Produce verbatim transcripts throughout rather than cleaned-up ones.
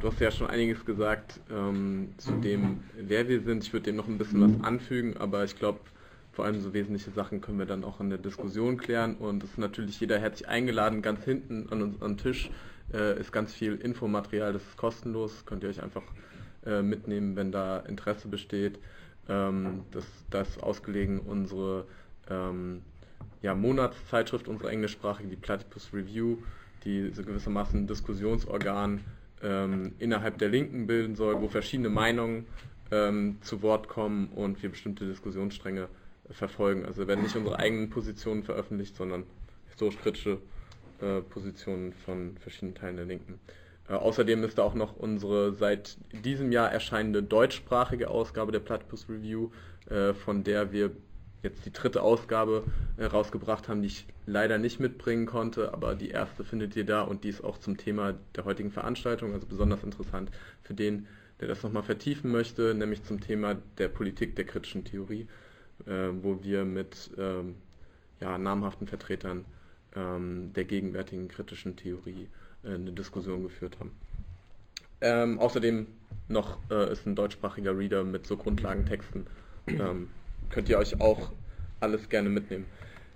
du hast ja schon einiges gesagt ähm, zu dem, wer wir sind. Ich würde dem noch ein bisschen was anfügen, aber ich glaube, vor allem so wesentliche Sachen können wir dann auch in der Diskussion klären. Und es ist natürlich jeder herzlich eingeladen. Ganz hinten an uns am Tisch äh, ist ganz viel Infomaterial, das ist kostenlos. Könnt ihr euch einfach äh, mitnehmen, wenn da Interesse besteht. Ähm, das, das ist ausgelegen unsere ähm, ja, Monatszeitschrift, unsere englischsprachige, die Platypus Review, die so gewissermaßen ein Diskussionsorgan ähm, innerhalb der Linken bilden soll, wo verschiedene Meinungen ähm, zu Wort kommen und wir bestimmte Diskussionsstränge äh, verfolgen. Also werden nicht unsere eigenen Positionen veröffentlicht, sondern historisch-kritische äh, Positionen von verschiedenen Teilen der Linken. Äh, außerdem ist da auch noch unsere seit diesem Jahr erscheinende deutschsprachige Ausgabe der Platypus Review, äh, von der wir jetzt die dritte Ausgabe äh, rausgebracht haben, die ich leider nicht mitbringen konnte, aber die erste findet ihr da und die ist auch zum Thema der heutigen Veranstaltung, also besonders interessant für den, der das nochmal vertiefen möchte, nämlich zum Thema der Politik der kritischen Theorie, äh, wo wir mit ähm, ja, namhaften Vertretern ähm, der gegenwärtigen kritischen Theorie äh, eine Diskussion geführt haben. Ähm, außerdem noch äh, ist ein deutschsprachiger Reader mit so Grundlagentexten. Ähm, könnt ihr euch auch alles gerne mitnehmen.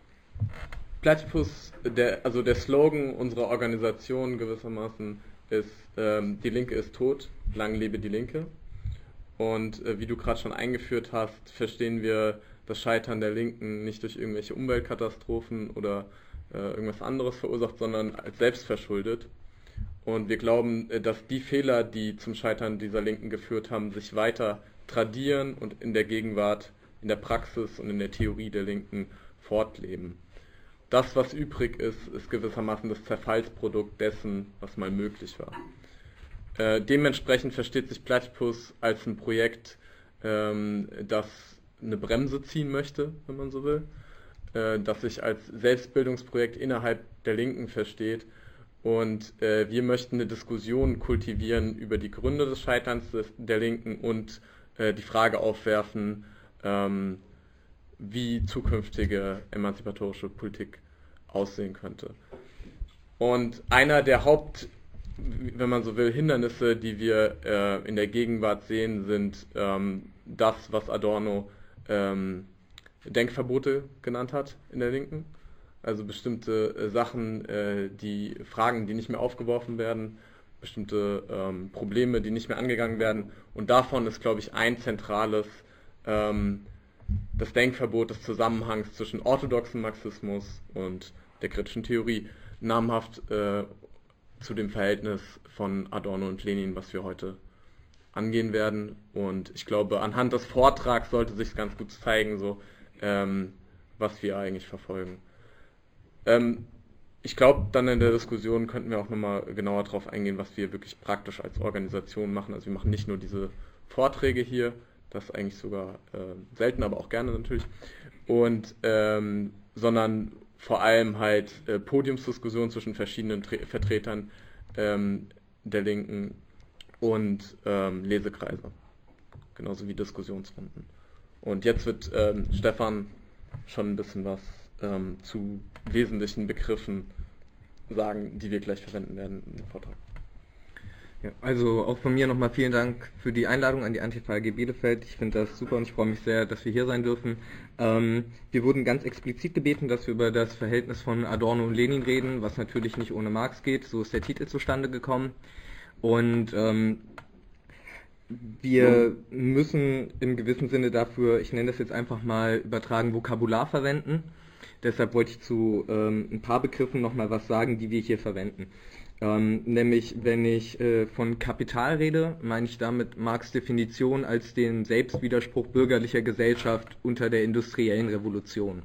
Platypus, der, also der Slogan unserer Organisation gewissermaßen ist, ähm, die Linke ist tot, lang lebe die Linke. Und äh, wie du gerade schon eingeführt hast, verstehen wir das Scheitern der Linken nicht durch irgendwelche Umweltkatastrophen oder äh, irgendwas anderes verursacht, sondern als selbstverschuldet. Und wir glauben, äh, dass die Fehler, die zum Scheitern dieser Linken geführt haben, sich weiter tradieren und in der Gegenwart, in der Praxis und in der Theorie der Linken fortleben. Das, was übrig ist, ist gewissermaßen das Zerfallsprodukt dessen, was mal möglich war. Äh, dementsprechend versteht sich Platypus als ein Projekt, ähm, das eine Bremse ziehen möchte, wenn man so will, äh, das sich als Selbstbildungsprojekt innerhalb der Linken versteht. Und äh, wir möchten eine Diskussion kultivieren über die Gründe des Scheiterns des, der Linken und äh, die Frage aufwerfen, ähm, wie zukünftige emanzipatorische Politik aussehen könnte. Und einer der Haupt, wenn man so will, Hindernisse, die wir äh, in der Gegenwart sehen, sind ähm, das, was Adorno ähm, Denkverbote genannt hat in der Linken. Also bestimmte äh, Sachen, äh, die Fragen, die nicht mehr aufgeworfen werden, bestimmte ähm, Probleme, die nicht mehr angegangen werden. Und davon ist, glaube ich, ein zentrales ähm, das Denkverbot des Zusammenhangs zwischen orthodoxem Marxismus und der kritischen Theorie, namhaft äh, zu dem Verhältnis von Adorno und Lenin, was wir heute angehen werden. Und ich glaube, anhand des Vortrags sollte sich ganz gut zeigen, so, ähm, was wir eigentlich verfolgen. Ähm, ich glaube, dann in der Diskussion könnten wir auch nochmal genauer darauf eingehen, was wir wirklich praktisch als Organisation machen. Also wir machen nicht nur diese Vorträge hier, das eigentlich sogar äh, selten, aber auch gerne natürlich, und ähm, sondern vor allem halt äh, Podiumsdiskussionen zwischen verschiedenen Tre- Vertretern ähm, der Linken und ähm, Lesekreise, genauso wie Diskussionsrunden. Und jetzt wird ähm, Stefan schon ein bisschen was ähm, zu wesentlichen Begriffen sagen, die wir gleich verwenden werden im Vortrag. Ja, also auch von mir nochmal vielen Dank für die Einladung an die Antifa A G Bielefeld. Ich finde das super und ich freue mich sehr, dass wir hier sein dürfen. Ähm, wir wurden ganz explizit gebeten, dass wir über das Verhältnis von Adorno und Lenin reden, was natürlich nicht ohne Marx geht. So ist der Titel zustande gekommen. Und ähm, wir müssen im gewissen Sinne dafür, ich nenne das jetzt einfach mal übertragen, Vokabular verwenden. Deshalb wollte ich zu ähm, ein paar Begriffen nochmal was sagen, die wir hier verwenden. Ähm, nämlich, wenn ich äh, von Kapital rede, meine ich damit Marx' Definition als den Selbstwiderspruch bürgerlicher Gesellschaft unter der industriellen Revolution.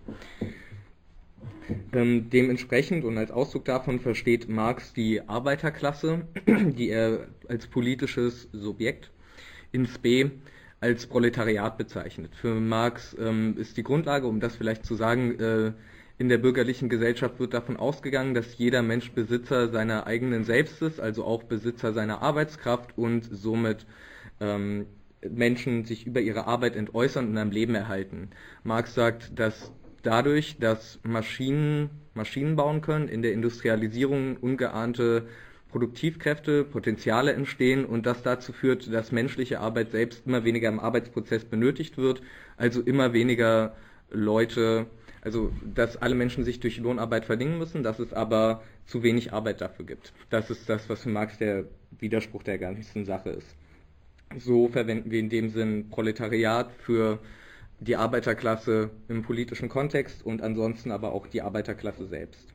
Ähm, dementsprechend und als Ausdruck davon versteht Marx die Arbeiterklasse, die er als politisches Subjekt in Spe als Proletariat bezeichnet. Für Marx ähm, ist die Grundlage, um das vielleicht zu sagen, äh, in der bürgerlichen Gesellschaft wird davon ausgegangen, dass jeder Mensch Besitzer seiner eigenen Selbst ist, also auch Besitzer seiner Arbeitskraft und somit ähm, Menschen sich über ihre Arbeit entäußern und am Leben erhalten. Marx sagt, dass dadurch, dass Maschinen Maschinen bauen können, in der Industrialisierung ungeahnte Produktivkräfte, Potenziale entstehen und das dazu führt, dass menschliche Arbeit selbst immer weniger im Arbeitsprozess benötigt wird, also immer weniger Leute, also dass alle Menschen sich durch Lohnarbeit verdingen müssen, dass es aber zu wenig Arbeit dafür gibt. Das ist das, was für Marx der Widerspruch der ganzen Sache ist. So verwenden wir in dem Sinn Proletariat für die Arbeiterklasse im politischen Kontext und ansonsten aber auch die Arbeiterklasse selbst.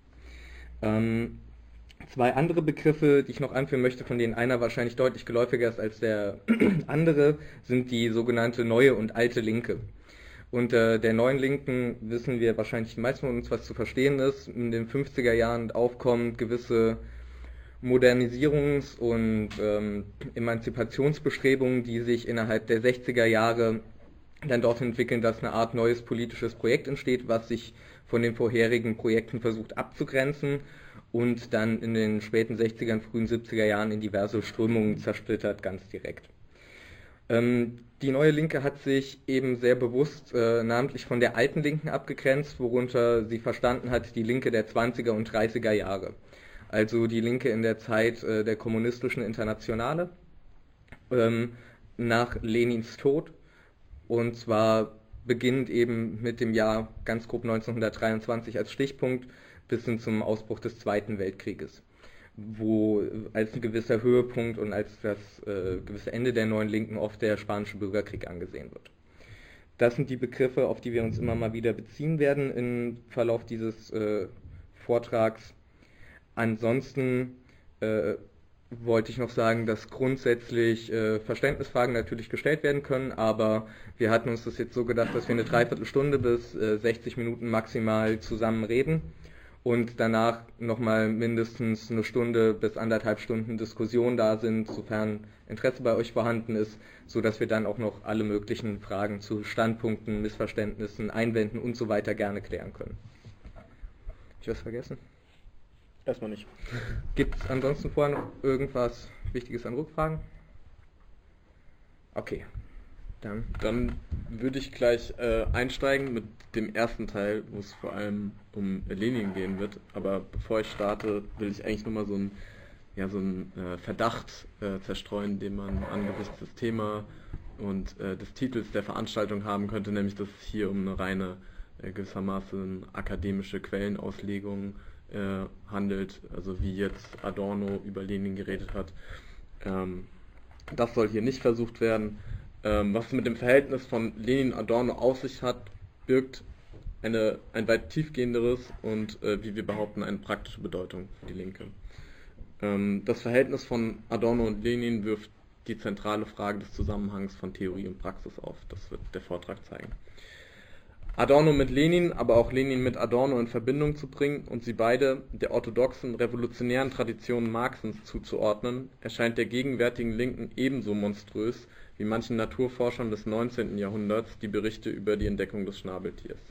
Ähm, zwei andere Begriffe, die ich noch anführen möchte, von denen einer wahrscheinlich deutlich geläufiger ist als der andere, sind die sogenannte neue und alte Linke. Unter der neuen Linken wissen wir wahrscheinlich die meisten von uns, was zu verstehen ist. In den fünfziger Jahren aufkommen gewisse Modernisierungs- und ähm, Emanzipationsbestrebungen, die sich innerhalb der sechziger Jahre dann dort entwickeln, dass eine Art neues politisches Projekt entsteht, was sich von den vorherigen Projekten versucht abzugrenzen und dann in den späten sechzigern, frühen siebziger Jahren in diverse Strömungen zersplittert, ganz direkt. Ähm, die neue Linke hat sich eben sehr bewusst äh, namentlich von der alten Linken abgegrenzt, worunter sie verstanden hat, die Linke der zwanziger und dreißiger Jahre. Also die Linke in der Zeit äh, der kommunistischen Internationale, ähm, nach Lenins Tod, und zwar beginnend eben mit dem Jahr ganz grob neunzehnhundertdreiundzwanzig als Stichpunkt bis hin zum Ausbruch des Zweiten Weltkrieges, wo als ein gewisser Höhepunkt und als das äh, gewisse Ende der neuen Linken oft der Spanische Bürgerkrieg angesehen wird. Das sind die Begriffe, auf die wir uns immer mal wieder beziehen werden im Verlauf dieses äh, Vortrags. Ansonsten äh, wollte ich noch sagen, dass grundsätzlich äh, Verständnisfragen natürlich gestellt werden können, aber wir hatten uns das jetzt so gedacht, dass wir eine Dreiviertelstunde bis äh, sechzig Minuten maximal zusammen reden und danach nochmal mindestens eine Stunde bis anderthalb Stunden Diskussion da sind, sofern Interesse bei euch vorhanden ist, so dass wir dann auch noch alle möglichen Fragen zu Standpunkten, Missverständnissen, Einwänden und so weiter gerne klären können. Habe ich was vergessen? Erstmal nicht. Gibt es ansonsten vorher noch irgendwas Wichtiges an Rückfragen? Okay, dann. Dann würde ich gleich äh, einsteigen mit dem ersten Teil, wo es vor allem um Lenin gehen wird. Aber bevor ich starte, will ich eigentlich nur mal so einen ja, so einen, äh, Verdacht äh, zerstreuen, den man angesichts des Thema und äh, des Titels der Veranstaltung haben könnte, nämlich dass es hier um eine reine, äh, gewissermaßen akademische Quellenauslegung äh, handelt, also wie jetzt Adorno über Lenin geredet hat. Ähm, das soll hier nicht versucht werden. Ähm, was es mit dem Verhältnis von Lenin und Adorno auf sich hat, birgt eine, ein weit tiefgehenderes und, äh, wie wir behaupten, eine praktische Bedeutung für die Linke. Ähm, das Verhältnis von Adorno und Lenin wirft die zentrale Frage des Zusammenhangs von Theorie und Praxis auf. Das wird der Vortrag zeigen. Adorno mit Lenin, aber auch Lenin mit Adorno in Verbindung zu bringen und sie beide der orthodoxen, revolutionären Tradition Marxens zuzuordnen, erscheint der gegenwärtigen Linken ebenso monströs wie manchen Naturforschern des neunzehnten Jahrhunderts die Berichte über die Entdeckung des Schnabeltiers.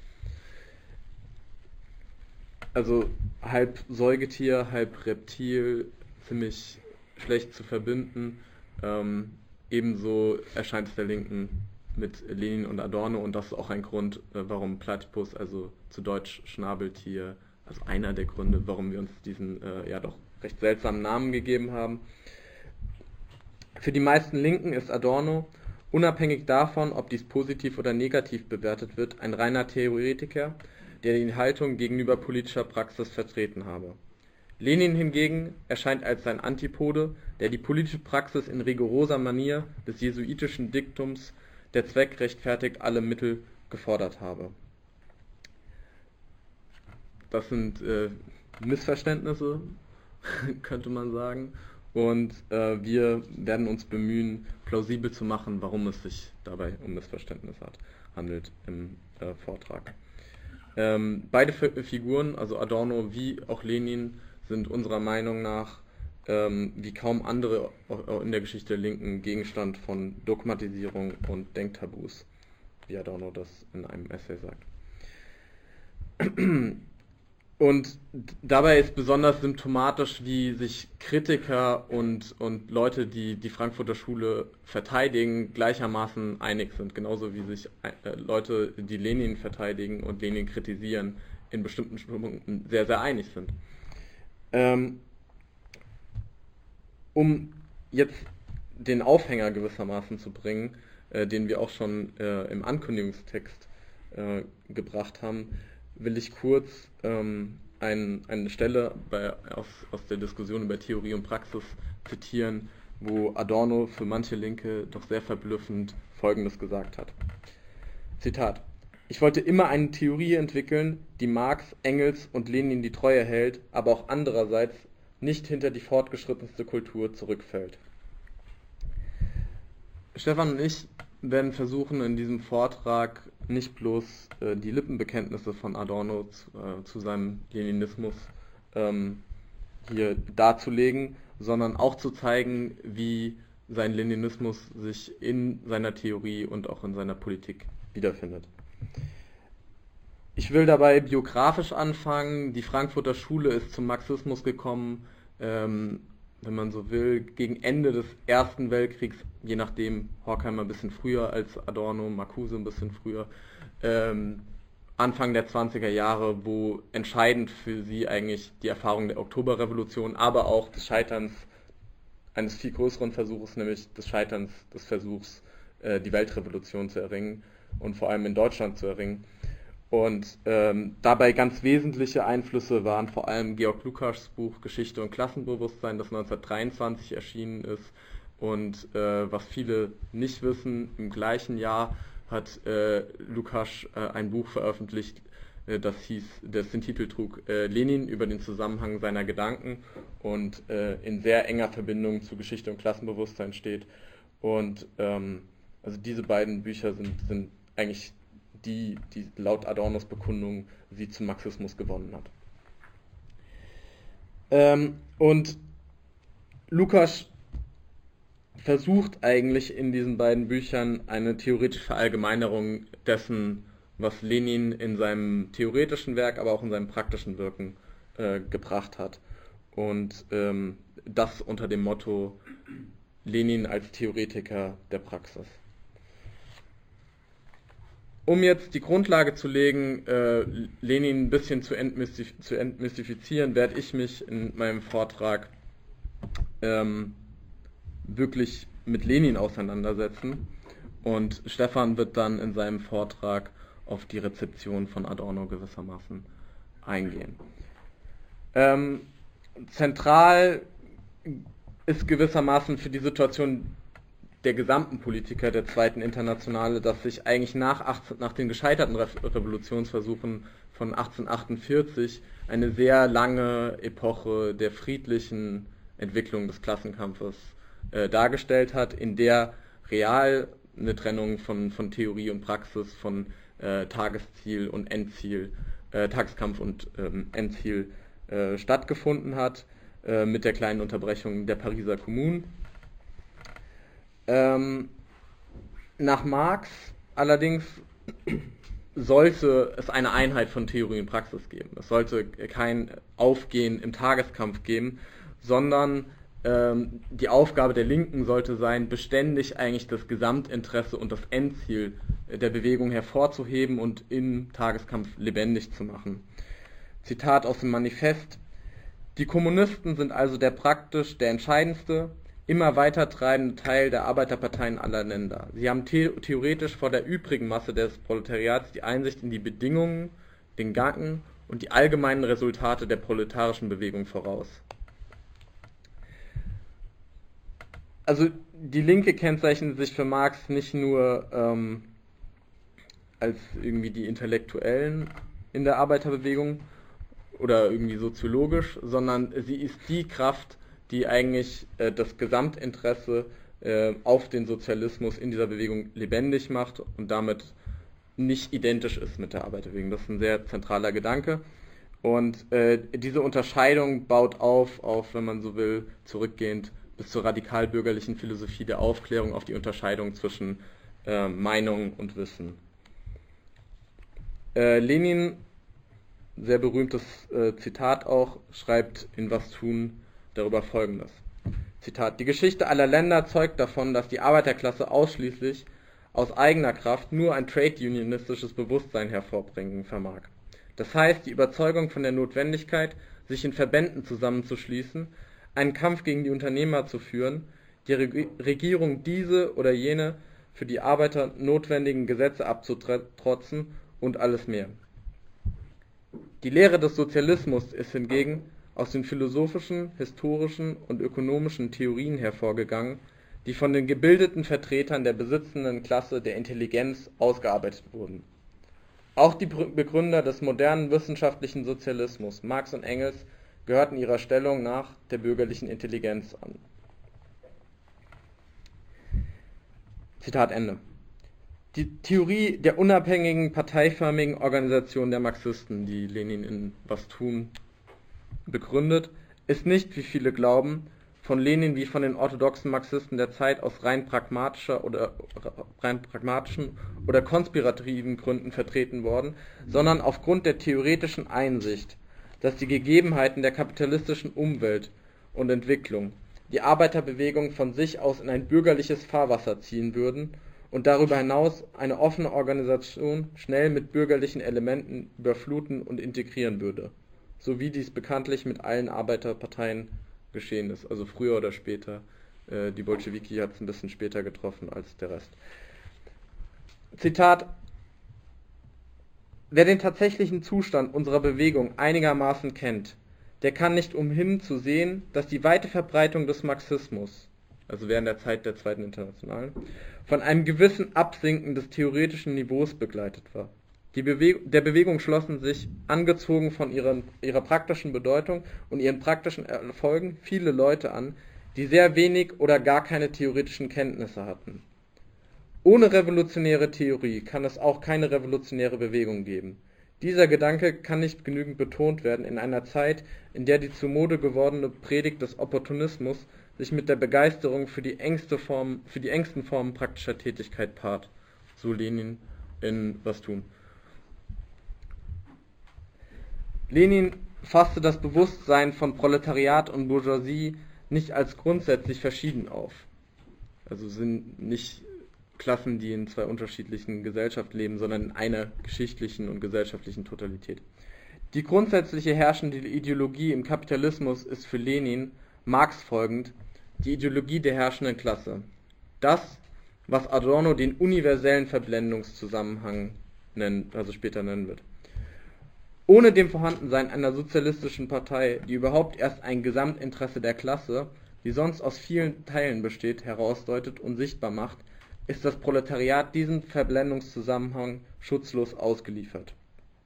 Also halb Säugetier, halb Reptil, ziemlich schlecht zu verbinden. Ähm, ebenso erscheint es der Linken mit Lenin und Adorno und das ist auch ein Grund, warum Platypus, also zu Deutsch Schnabeltier, also einer der Gründe, warum wir uns diesen äh, ja doch recht seltsamen Namen gegeben haben. Für die meisten Linken ist Adorno, unabhängig davon, ob dies positiv oder negativ bewertet wird, ein reiner Theoretiker, der die Haltung gegenüber politischer Praxis vertreten habe. Lenin hingegen erscheint als sein Antipode, der die politische Praxis in rigoroser Manier des jesuitischen Diktums der Zweck rechtfertigt alle Mittel gefordert habe. Das sind äh, Missverständnisse, könnte man sagen. Und äh, wir werden uns bemühen, plausibel zu machen, warum es sich dabei um Missverständnisse hat, handelt im äh, Vortrag. Ähm, beide F- Figuren, also Adorno wie auch Lenin, sind unserer Meinung nach ähm, wie kaum andere in der Geschichte der Linken Gegenstand von Dogmatisierung und Denktabus, wie Adorno das in einem Essay sagt. Und dabei ist besonders symptomatisch, wie sich Kritiker und, und Leute, die die Frankfurter Schule verteidigen, gleichermaßen einig sind. Genauso wie sich äh, Leute, die Lenin verteidigen und Lenin kritisieren, in bestimmten Punkten sehr, sehr einig sind. Ähm, Um jetzt den Aufhänger gewissermaßen zu bringen, äh, den wir auch schon äh, im Ankündigungstext äh, gebracht haben, will ich kurz ähm, ein, eine Stelle bei, aus, aus der Diskussion über Theorie und Praxis zitieren, wo Adorno für manche Linke doch sehr verblüffend Folgendes gesagt hat. Zitat: Ich wollte immer eine Theorie entwickeln, die Marx, Engels und Lenin die Treue hält, aber auch andererseits nicht hinter die fortgeschrittenste Kultur zurückfällt. Stefan und ich werden versuchen, in diesem Vortrag nicht bloß äh, die Lippenbekenntnisse von Adorno zu, äh, zu seinem Leninismus ähm, hier darzulegen, sondern auch zu zeigen, wie sein Leninismus sich in seiner Theorie und auch in seiner Politik wiederfindet. Ich will dabei biografisch anfangen. Die Frankfurter Schule ist zum Marxismus gekommen, ähm, wenn man so will, gegen Ende des Ersten Weltkriegs, je nachdem, Horkheimer ein bisschen früher als Adorno, Marcuse ein bisschen früher, ähm, Anfang der zwanziger Jahre, wo entscheidend für sie eigentlich die Erfahrung der Oktoberrevolution, aber auch des Scheiterns eines viel größeren Versuches, nämlich des Scheiterns des Versuchs, äh, die Weltrevolution zu erringen und vor allem in Deutschland zu erringen. Und ähm, dabei ganz wesentliche Einflüsse waren vor allem Georg Lukács Buch Geschichte und Klassenbewusstsein, das neunzehnhundertdreiundzwanzig erschienen ist. Und äh, was viele nicht wissen, im gleichen Jahr hat äh, Lukács äh, ein Buch veröffentlicht, äh, das hieß, das den Titel trug äh, Lenin über den Zusammenhang seiner Gedanken und äh, in sehr enger Verbindung zu Geschichte und Klassenbewusstsein steht. Und ähm, also diese beiden Bücher sind, sind eigentlich die, die laut Adornos Bekundung sie zum Marxismus gewonnen hat. Ähm, und Lukács versucht eigentlich in diesen beiden Büchern eine theoretische Verallgemeinerung dessen, was Lenin in seinem theoretischen Werk, aber auch in seinem praktischen Wirken äh, gebracht hat. Und ähm, das unter dem Motto Lenin als Theoretiker der Praxis. Um jetzt die Grundlage zu legen, äh, Lenin ein bisschen zu, entmystif zu entmystifizieren, werde ich mich in meinem Vortrag ähm, wirklich mit Lenin auseinandersetzen und Stefan wird dann in seinem Vortrag auf die Rezeption von Adorno gewissermaßen eingehen. Ähm, zentral ist gewissermaßen für die Situation der gesamten Politiker der Zweiten Internationale, dass sich eigentlich nach, achtzehn, nach den gescheiterten Re Revolutionsversuchen von achtzehnhundertachtundvierzig eine sehr lange Epoche der friedlichen Entwicklung des Klassenkampfes äh, dargestellt hat, in der real eine Trennung von, von Theorie und Praxis, von äh, Tagesziel und Endziel, äh, Tageskampf und ähm, Endziel äh, stattgefunden hat, äh, mit der kleinen Unterbrechung der Pariser Kommune. Ähm, nach Marx allerdings sollte es eine Einheit von Theorie und Praxis geben. Es sollte kein Aufgehen im Tageskampf geben, sondern ähm, die Aufgabe der Linken sollte sein, beständig eigentlich das Gesamtinteresse und das Endziel der Bewegung hervorzuheben und im Tageskampf lebendig zu machen. Zitat aus dem Manifest: Die Kommunisten sind also der praktisch der entscheidendste, immer weiter treibende Teil der Arbeiterparteien aller Länder. Sie haben the theoretisch vor der übrigen Masse des Proletariats die Einsicht in die Bedingungen, den Gang und die allgemeinen Resultate der proletarischen Bewegung voraus. Also die Linke kennzeichnet sich für Marx nicht nur ähm, als irgendwie die Intellektuellen in der Arbeiterbewegung oder irgendwie soziologisch, sondern sie ist die Kraft, die eigentlich äh, das Gesamtinteresse äh, auf den Sozialismus in dieser Bewegung lebendig macht und damit nicht identisch ist mit der Arbeiterbewegung. Das ist ein sehr zentraler Gedanke. Und äh, diese Unterscheidung baut auf, auf, wenn man so will, zurückgehend bis zur radikalbürgerlichen Philosophie der Aufklärung, auf die Unterscheidung zwischen äh, Meinung und Wissen. Äh, Lenin, sehr berühmtes äh, Zitat auch, schreibt in Was tun darüber Folgendes. Zitat: Die Geschichte aller Länder zeugt davon, dass die Arbeiterklasse ausschließlich aus eigener Kraft nur ein trade-unionistisches Bewusstsein hervorbringen vermag. Das heißt, die Überzeugung von der Notwendigkeit, sich in Verbänden zusammenzuschließen, einen Kampf gegen die Unternehmer zu führen, die Reg Regierung diese oder jene für die Arbeiter notwendigen Gesetze abzutrotzen und alles mehr. Die Lehre des Sozialismus ist hingegen aus den philosophischen, historischen und ökonomischen Theorien hervorgegangen, die von den gebildeten Vertretern der besitzenden Klasse der Intelligenz ausgearbeitet wurden. Auch die Begründer des modernen wissenschaftlichen Sozialismus, Marx und Engels, gehörten ihrer Stellung nach der bürgerlichen Intelligenz an. Zitat Ende. Die Theorie der unabhängigen, parteiförmigen Organisation der Marxisten, die Lenin in Was tun begründet, ist nicht, wie viele glauben, von Lenin wie von den orthodoxen Marxisten der Zeit aus rein pragmatischer oder rein pragmatischen oder konspirativen Gründen vertreten worden, sondern aufgrund der theoretischen Einsicht, dass die Gegebenheiten der kapitalistischen Umwelt und Entwicklung die Arbeiterbewegung von sich aus in ein bürgerliches Fahrwasser ziehen würden und darüber hinaus eine offene Organisation schnell mit bürgerlichen Elementen überfluten und integrieren würde, so wie dies bekanntlich mit allen Arbeiterparteien geschehen ist, also früher oder später. Äh, die Bolschewiki hat es ein bisschen später getroffen als der Rest. Zitat: Wer den tatsächlichen Zustand unserer Bewegung einigermaßen kennt, der kann nicht umhin zu sehen, dass die weite Verbreitung des Marxismus, also während der Zeit der Zweiten Internationalen, von einem gewissen Absinken des theoretischen Niveaus begleitet war. Die Bewe der Bewegung schlossen sich, angezogen von ihren, ihrer praktischen Bedeutung und ihren praktischen Erfolgen, viele Leute an, die sehr wenig oder gar keine theoretischen Kenntnisse hatten. Ohne revolutionäre Theorie kann es auch keine revolutionäre Bewegung geben. Dieser Gedanke kann nicht genügend betont werden in einer Zeit, in der die zur Mode gewordene Predigt des Opportunismus sich mit der Begeisterung für die, engste Form, für die engsten Formen praktischer Tätigkeit paart. So Lenin in Was tun. Lenin fasste das Bewusstsein von Proletariat und Bourgeoisie nicht als grundsätzlich verschieden auf. Also sind nicht Klassen, die in zwei unterschiedlichen Gesellschaften leben, sondern in einer geschichtlichen und gesellschaftlichen Totalität. Die grundsätzliche herrschende Ideologie im Kapitalismus ist für Lenin, Marx folgend, die Ideologie der herrschenden Klasse. Das, was Adorno den universellen Verblendungszusammenhang nennt, also später nennen wird. Ohne dem Vorhandensein einer sozialistischen Partei, die überhaupt erst ein Gesamtinteresse der Klasse, die sonst aus vielen Teilen besteht, herausdeutet und sichtbar macht, ist das Proletariat diesem Verblendungszusammenhang schutzlos ausgeliefert.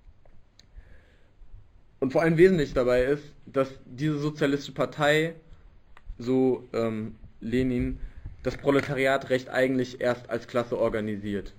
Und vor allem wesentlich dabei ist, dass diese sozialistische Partei, so ähm, Lenin, das Proletariat recht eigentlich erst als Klasse organisiert.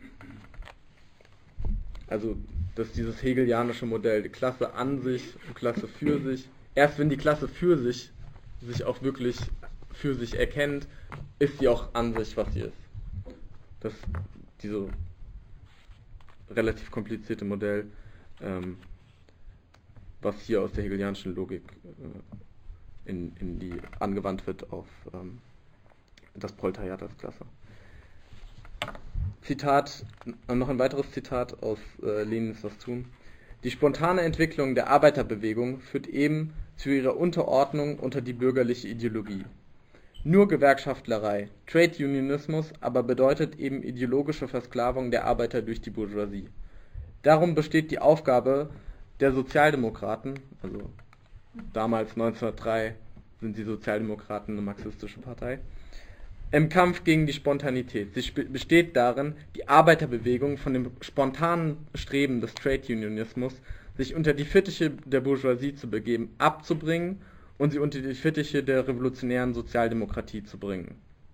Also dass dieses hegelianische Modell, die Klasse an sich und Klasse für sich, erst wenn die Klasse für sich sich auch wirklich für sich erkennt, ist sie auch an sich, was sie ist. Das diese relativ komplizierte Modell, ähm, was hier aus der hegelianischen Logik äh, in, in die angewandt wird auf ähm, das Proletariat als Klasse. Zitat, noch ein weiteres Zitat aus äh, Lenins Was tun. Die spontane Entwicklung der Arbeiterbewegung führt eben zu ihrer Unterordnung unter die bürgerliche Ideologie. Nur Gewerkschaftlerei, Trade Unionismus aber bedeutet eben ideologische Versklavung der Arbeiter durch die Bourgeoisie. Darum besteht die Aufgabe der Sozialdemokraten, also damals neunzehnhundertdrei sind die Sozialdemokraten eine marxistische Partei, im Kampf gegen die Spontanität. Sie besteht darin, die Arbeiterbewegung von dem spontanen Streben des Trade Unionismus, sich unter die Fittiche der Bourgeoisie zu begeben, abzubringen und sie unter die Fittiche der revolutionären Sozialdemokratie zu bringen.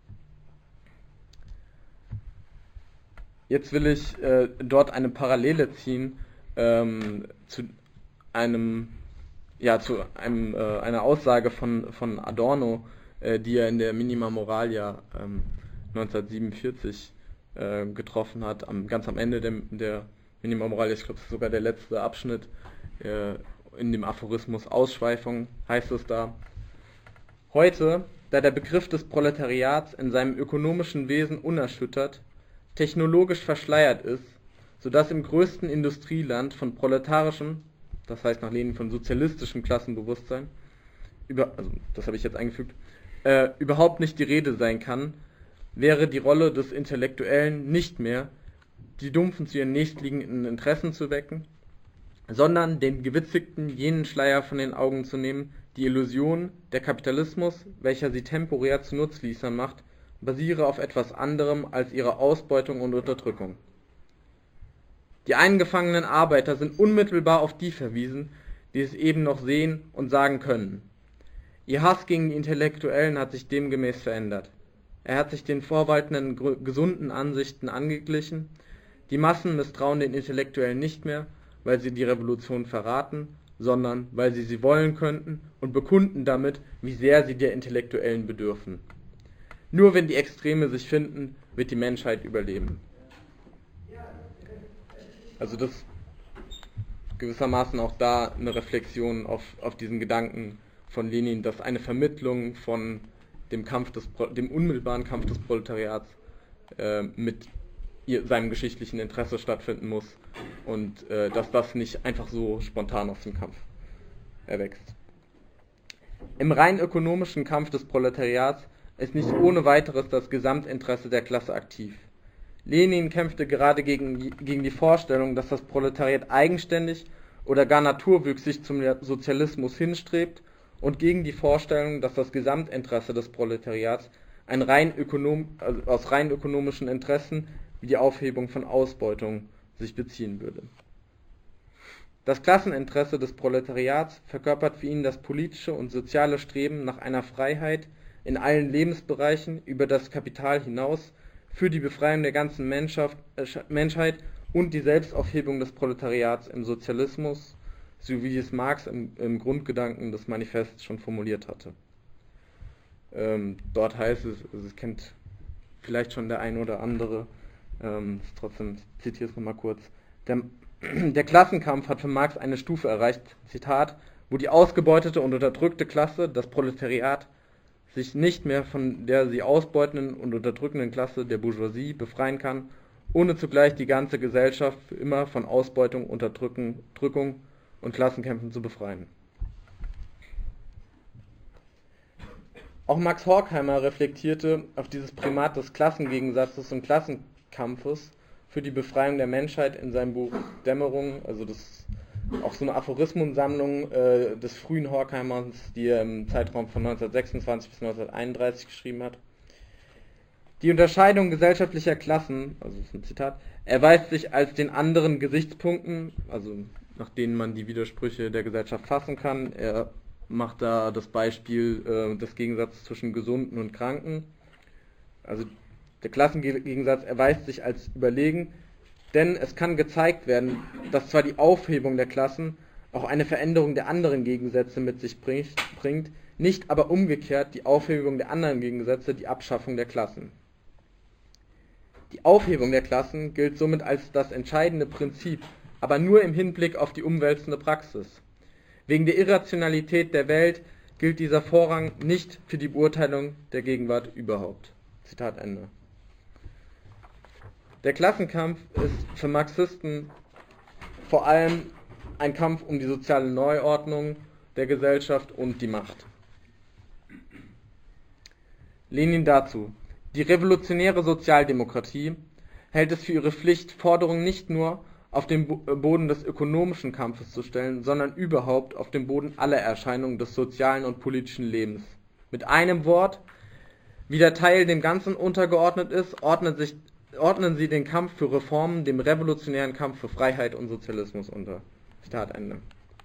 Jetzt will ich äh, dort eine Parallele ziehen ähm, zu einem, ja, zu einem, äh, einer Aussage von, von Adorno, äh, die er in der Minima Moralia ähm, neunzehnhundertsiebenundvierzig äh, getroffen hat, am, ganz am Ende der, der Minima Moralia, ich glaube, das ist sogar der letzte Abschnitt, äh, in dem Aphorismus Ausschweifung heißt es da: Heute, da der Begriff des Proletariats in seinem ökonomischen Wesen unerschüttert, technologisch verschleiert ist, sodass im größten Industrieland von proletarischem, das heißt nach Lenin von sozialistischem Klassenbewusstsein, über, also das habe ich jetzt eingefügt, äh, überhaupt nicht die Rede sein kann, wäre die Rolle des Intellektuellen nicht mehr, die Dumpfen zu ihren nächstliegenden Interessen zu wecken, sondern den Gewitzigten jenen Schleier von den Augen zu nehmen, die Illusion, der Kapitalismus, welcher sie temporär zu Nutznießern macht, basiere auf etwas anderem als ihre Ausbeutung und Unterdrückung. Die eingefangenen Arbeiter sind unmittelbar auf die verwiesen, die es eben noch sehen und sagen können. Ihr Hass gegen die Intellektuellen hat sich demgemäß verändert. Er hat sich den vorwaltenden gesunden Ansichten angeglichen. Die Massen misstrauen den Intellektuellen nicht mehr, weil sie die Revolution verraten, sondern weil sie sie wollen könnten und bekunden damit, wie sehr sie der Intellektuellen bedürfen. Nur wenn die Extreme sich finden, wird die Menschheit überleben. Also das gewissermaßen auch da eine Reflexion auf, auf diesen Gedanken von Lenin, dass eine Vermittlung von dem Kampf des, dem unmittelbaren Kampf des Proletariats äh, mit ihr, seinem geschichtlichen Interesse stattfinden muss und äh, dass das nicht einfach so spontan aus dem Kampf erwächst. Im rein ökonomischen Kampf des Proletariats ist nicht ohne weiteres das Gesamtinteresse der Klasse aktiv. Lenin kämpfte gerade gegen, gegen die Vorstellung, dass das Proletariat eigenständig oder gar naturwüchsig zum Sozialismus hinstrebt und gegen die Vorstellung, dass das Gesamtinteresse des Proletariats ein rein ökonom, also aus rein ökonomischen Interessen wie die Aufhebung von Ausbeutung sich beziehen würde. Das Klasseninteresse des Proletariats verkörpert für ihn das politische und soziale Streben nach einer Freiheit in allen Lebensbereichen über das Kapital hinaus für die Befreiung der ganzen Menschheit, äh, Menschheit und die Selbstaufhebung des Proletariats im Sozialismus, so wie es Marx im, im Grundgedanken des Manifests schon formuliert hatte. Ähm, dort heißt es, also es kennt vielleicht schon der ein oder andere, ähm, trotzdem ich zitiere es nochmal kurz, der, der Klassenkampf hat für Marx eine Stufe erreicht, Zitat, wo die ausgebeutete und unterdrückte Klasse, das Proletariat, sich nicht mehr von der sie ausbeutenden und unterdrückenden Klasse der Bourgeoisie befreien kann, ohne zugleich die ganze Gesellschaft für immer von Ausbeutung, Unterdrückung und Klassenkämpfen zu befreien. Auch Max Horkheimer reflektierte auf dieses Primat des Klassengegensatzes und Klassenkampfes für die Befreiung der Menschheit in seinem Buch Dämmerung, also das auch so eine Aphorismensammlung äh, des frühen Horkheimers, die er im Zeitraum von neunzehnhundertsechsundzwanzig bis neunzehnhunderteinunddreißig geschrieben hat. Die Unterscheidung gesellschaftlicher Klassen, also das ist ein Zitat, erweist sich als den anderen Gesichtspunkten, also nach denen man die Widersprüche der Gesellschaft fassen kann. Er macht da das Beispiel äh, des Gegensatzes zwischen Gesunden und Kranken. Also der Klassengegensatz erweist sich als überlegen, denn es kann gezeigt werden, dass zwar die Aufhebung der Klassen auch eine Veränderung der anderen Gegensätze mit sich bringt, nicht aber umgekehrt die Aufhebung der anderen Gegensätze die Abschaffung der Klassen. Die Aufhebung der Klassen gilt somit als das entscheidende Prinzip, aber nur im Hinblick auf die umwälzende Praxis. Wegen der Irrationalität der Welt gilt dieser Vorrang nicht für die Beurteilung der Gegenwart überhaupt. Zitat Ende. Der Klassenkampf ist für Marxisten vor allem ein Kampf um die soziale Neuordnung der Gesellschaft und die Macht. Lenin dazu: Die revolutionäre Sozialdemokratie hält es für ihre Pflicht, Forderungen nicht nur auf den Boden des ökonomischen Kampfes zu stellen, sondern überhaupt auf den Boden aller Erscheinungen des sozialen und politischen Lebens. Mit einem Wort, wie der Teil dem Ganzen untergeordnet ist, ordnet sich ordnen sie den Kampf für Reformen dem revolutionären Kampf für Freiheit und Sozialismus unter. Zitat Ende.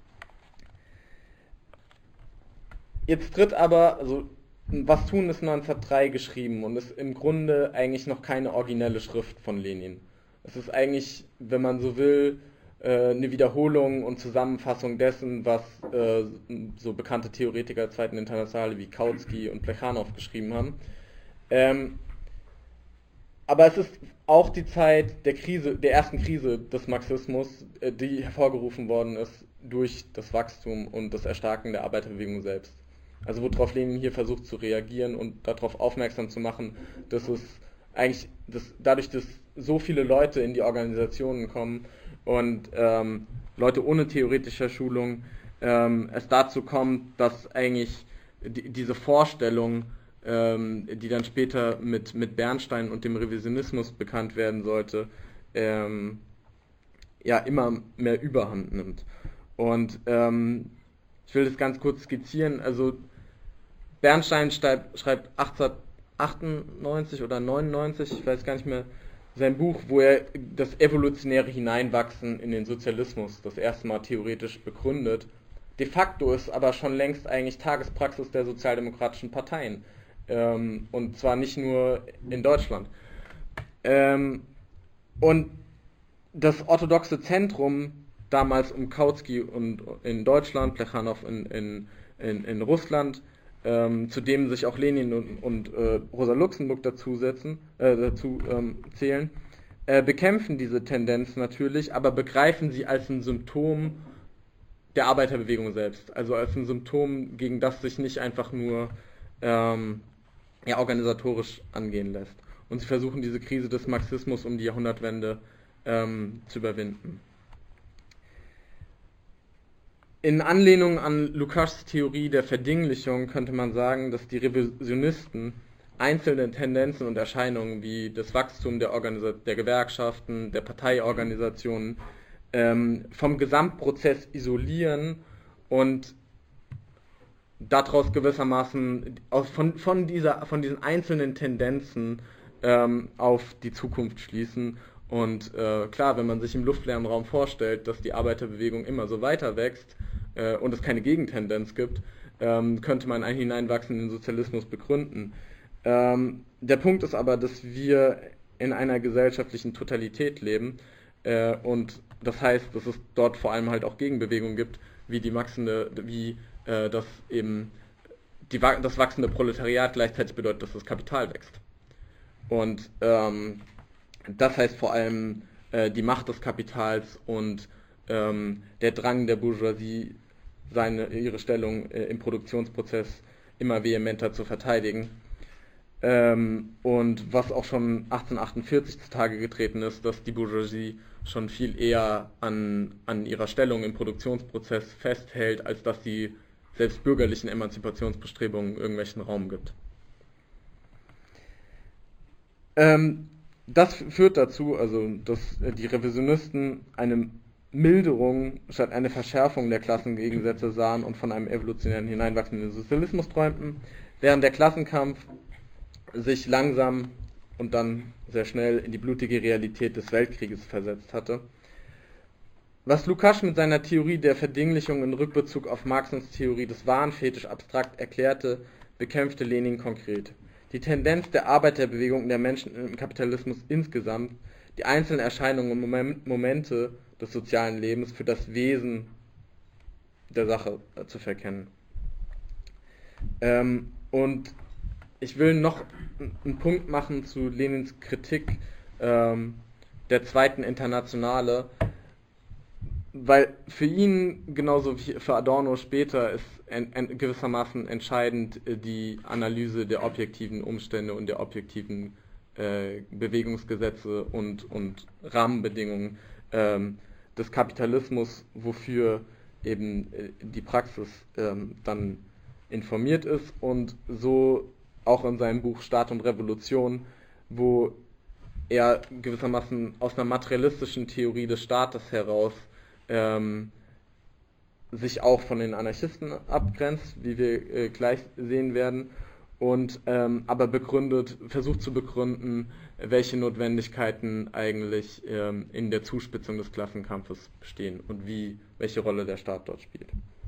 Jetzt tritt aber, also Was tun ist neunzehnhundertdrei geschrieben und ist im Grunde eigentlich noch keine originelle Schrift von Lenin. Es ist eigentlich, wenn man so will, eine Wiederholung und Zusammenfassung dessen, was so bekannte Theoretiker der Zweiten Internationale wie Kautsky und Plechanow geschrieben haben. Ähm, Aber es ist auch die Zeit der Krise, der ersten Krise des Marxismus, die hervorgerufen worden ist durch das Wachstum und das Erstarken der Arbeiterbewegung selbst. Also worauf Lenin hier versucht zu reagieren und darauf aufmerksam zu machen, dass es eigentlich, dass dadurch, dass so viele Leute in die Organisationen kommen und ähm, Leute ohne theoretische Schulung, ähm, es dazu kommt, dass eigentlich die, diese Vorstellung, ähm, die dann später mit, mit Bernstein und dem Revisionismus bekannt werden sollte, ähm, ja, immer mehr Überhand nimmt. Und ähm, ich will das ganz kurz skizzieren. Also Bernstein schreibt, schreibt achtzehnhundertachtundneunzig oder neunundneunzig, ich weiß gar nicht mehr, sein Buch, wo er das evolutionäre Hineinwachsen in den Sozialismus das erste Mal theoretisch begründet. De facto ist aber schon längst eigentlich Tagespraxis der sozialdemokratischen Parteien. Ähm, und zwar nicht nur in Deutschland. Ähm, und das orthodoxe Zentrum, damals um Kautsky und in Deutschland, Plechanow in, in, in, in Russland, ähm, zu dem sich auch Lenin und, und äh, Rosa Luxemburg dazu, setzen, äh, dazu ähm, zählen, äh, bekämpfen diese Tendenz natürlich, aber begreifen sie als ein Symptom der Arbeiterbewegung selbst, also als ein Symptom, gegen das sich nicht einfach nur ähm, ja, organisatorisch angehen lässt. Und sie versuchen diese Krise des Marxismus um die Jahrhundertwende ähm, zu überwinden. In Anlehnung an Lukács' Theorie der Verdinglichung könnte man sagen, dass die Revisionisten einzelne Tendenzen und Erscheinungen wie das Wachstum der, Organisa- der Gewerkschaften, der Parteiorganisationen ähm, vom Gesamtprozess isolieren und daraus gewissermaßen aus, von, von, dieser, von diesen einzelnen Tendenzen ähm, auf die Zukunft schließen. Und äh, klar, wenn man sich im luftleeren Raum vorstellt, dass die Arbeiterbewegung immer so weiter wächst äh, und es keine Gegentendenz gibt, ähm, könnte man ein Hineinwachsen in den Sozialismus begründen. Ähm, der Punkt ist aber, dass wir in einer gesellschaftlichen Totalität leben äh, und das heißt, dass es dort vor allem halt auch Gegenbewegungen gibt, wie die wachsende, wie äh, das eben die, das wachsende Proletariat gleichzeitig bedeutet, dass das Kapital wächst. Und ähm, das heißt vor allem äh, die Macht des Kapitals und ähm, der Drang der Bourgeoisie, seine, ihre Stellung äh, im Produktionsprozess immer vehementer zu verteidigen. Ähm, und was auch schon achtzehnhundertachtundvierzig zutage getreten ist, dass die Bourgeoisie schon viel eher an, an ihrer Stellung im Produktionsprozess festhält, als dass sie selbst bürgerlichen Emanzipationsbestrebungen irgendwelchen Raum gibt. Ähm, Das führt dazu, also dass die Revisionisten eine Milderung statt eine Verschärfung der Klassengegensätze sahen und von einem evolutionären Hineinwachsen in den Sozialismus träumten, während der Klassenkampf sich langsam und dann sehr schnell in die blutige Realität des Weltkrieges versetzt hatte. Was Lukács mit seiner Theorie der Verdinglichung in Rückbezug auf Marxens Theorie des Warenfetisch abstrakt erklärte, bekämpfte Lenin konkret. Die Tendenz der Arbeiterbewegung und der Menschen im Kapitalismus insgesamt, die einzelnen Erscheinungen und Momente des sozialen Lebens für das Wesen der Sache äh, zu verkennen. Ähm, und ich will noch einen Punkt machen zu Lenins Kritik ähm, der Zweiten Internationale, weil für ihn, genauso wie für Adorno später, ist en, en, gewissermaßen entscheidend äh, die Analyse der objektiven Umstände und der objektiven äh, Bewegungsgesetze und, und Rahmenbedingungen ähm, des Kapitalismus, wofür eben äh, die Praxis ähm, dann informiert ist, und so auch in seinem Buch Staat und Revolution, wo er gewissermaßen aus einer materialistischen Theorie des Staates heraus ähm, sich auch von den Anarchisten abgrenzt, wie wir äh, gleich sehen werden, und ähm, aber begründet, versucht zu begründen, welche Notwendigkeiten eigentlich ähm, in der Zuspitzung des Klassenkampfes bestehen und wie, welche Rolle der Staat dort spielt.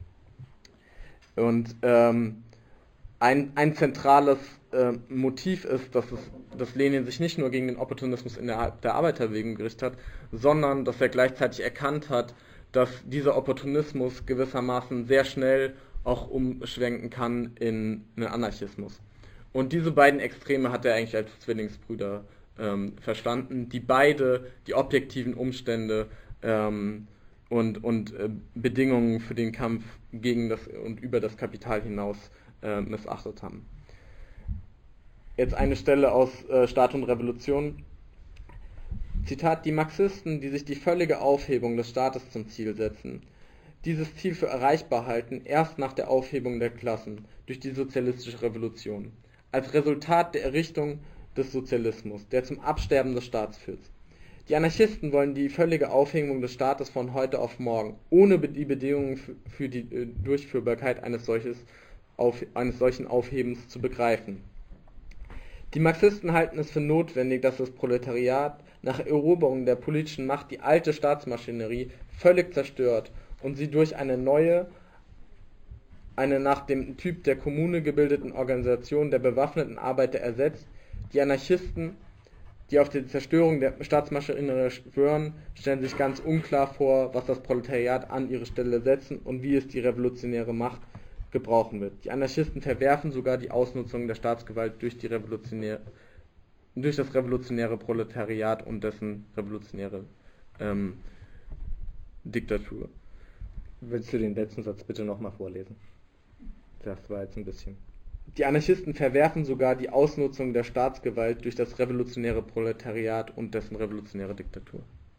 Und ähm, ein, ein zentrales äh, Motiv ist, dass, es, dass Lenin sich nicht nur gegen den Opportunismus in der, der Arbeiterbewegung gerichtet hat, sondern dass er gleichzeitig erkannt hat, dass dieser Opportunismus gewissermaßen sehr schnell auch umschwenken kann in einen Anarchismus. Und diese beiden Extreme hat er eigentlich als Zwillingsbrüder ähm, verstanden, die beide die objektiven Umstände ähm, und, und äh, Bedingungen für den Kampf gegen das und über das Kapital hinaus äh, missachtet haben. Jetzt eine Stelle aus äh, Staat und Revolution. Zitat: Die Marxisten, die sich die völlige Aufhebung des Staates zum Ziel setzen, dieses Ziel für erreichbar halten erst nach der Aufhebung der Klassen durch die sozialistische Revolution, als Resultat der Errichtung des Sozialismus, der zum Absterben des Staats führt. Die Anarchisten wollen die völlige Aufhebung des Staates von heute auf morgen, ohne die Bedingungen für die Durchführbarkeit eines, solches, auf, eines solchen Aufhebens zu begreifen. Die Marxisten halten es für notwendig, dass das Proletariat nach Eroberung der politischen Macht die alte Staatsmaschinerie völlig zerstört und sie durch eine neue, eine nach dem Typ der Kommune gebildeten Organisation der bewaffneten Arbeiter ersetzt. Die Anarchisten, die auf die Zerstörung der Staatsmaschinerie schwören, stellen sich ganz unklar vor, was das Proletariat an ihre Stelle setzen und wie es die revolutionäre Macht gebrauchen wird. Die Anarchisten verwerfen sogar die Ausnutzung der Staatsgewalt durch, die revolutionäre, durch das revolutionäre Proletariat und dessen revolutionäre ähm, Diktatur. Willst du den letzten Satz bitte nochmal vorlesen? Das war jetzt ein bisschen... Die Anarchisten verwerfen sogar die Ausnutzung der Staatsgewalt durch das revolutionäre Proletariat und dessen revolutionäre Diktatur.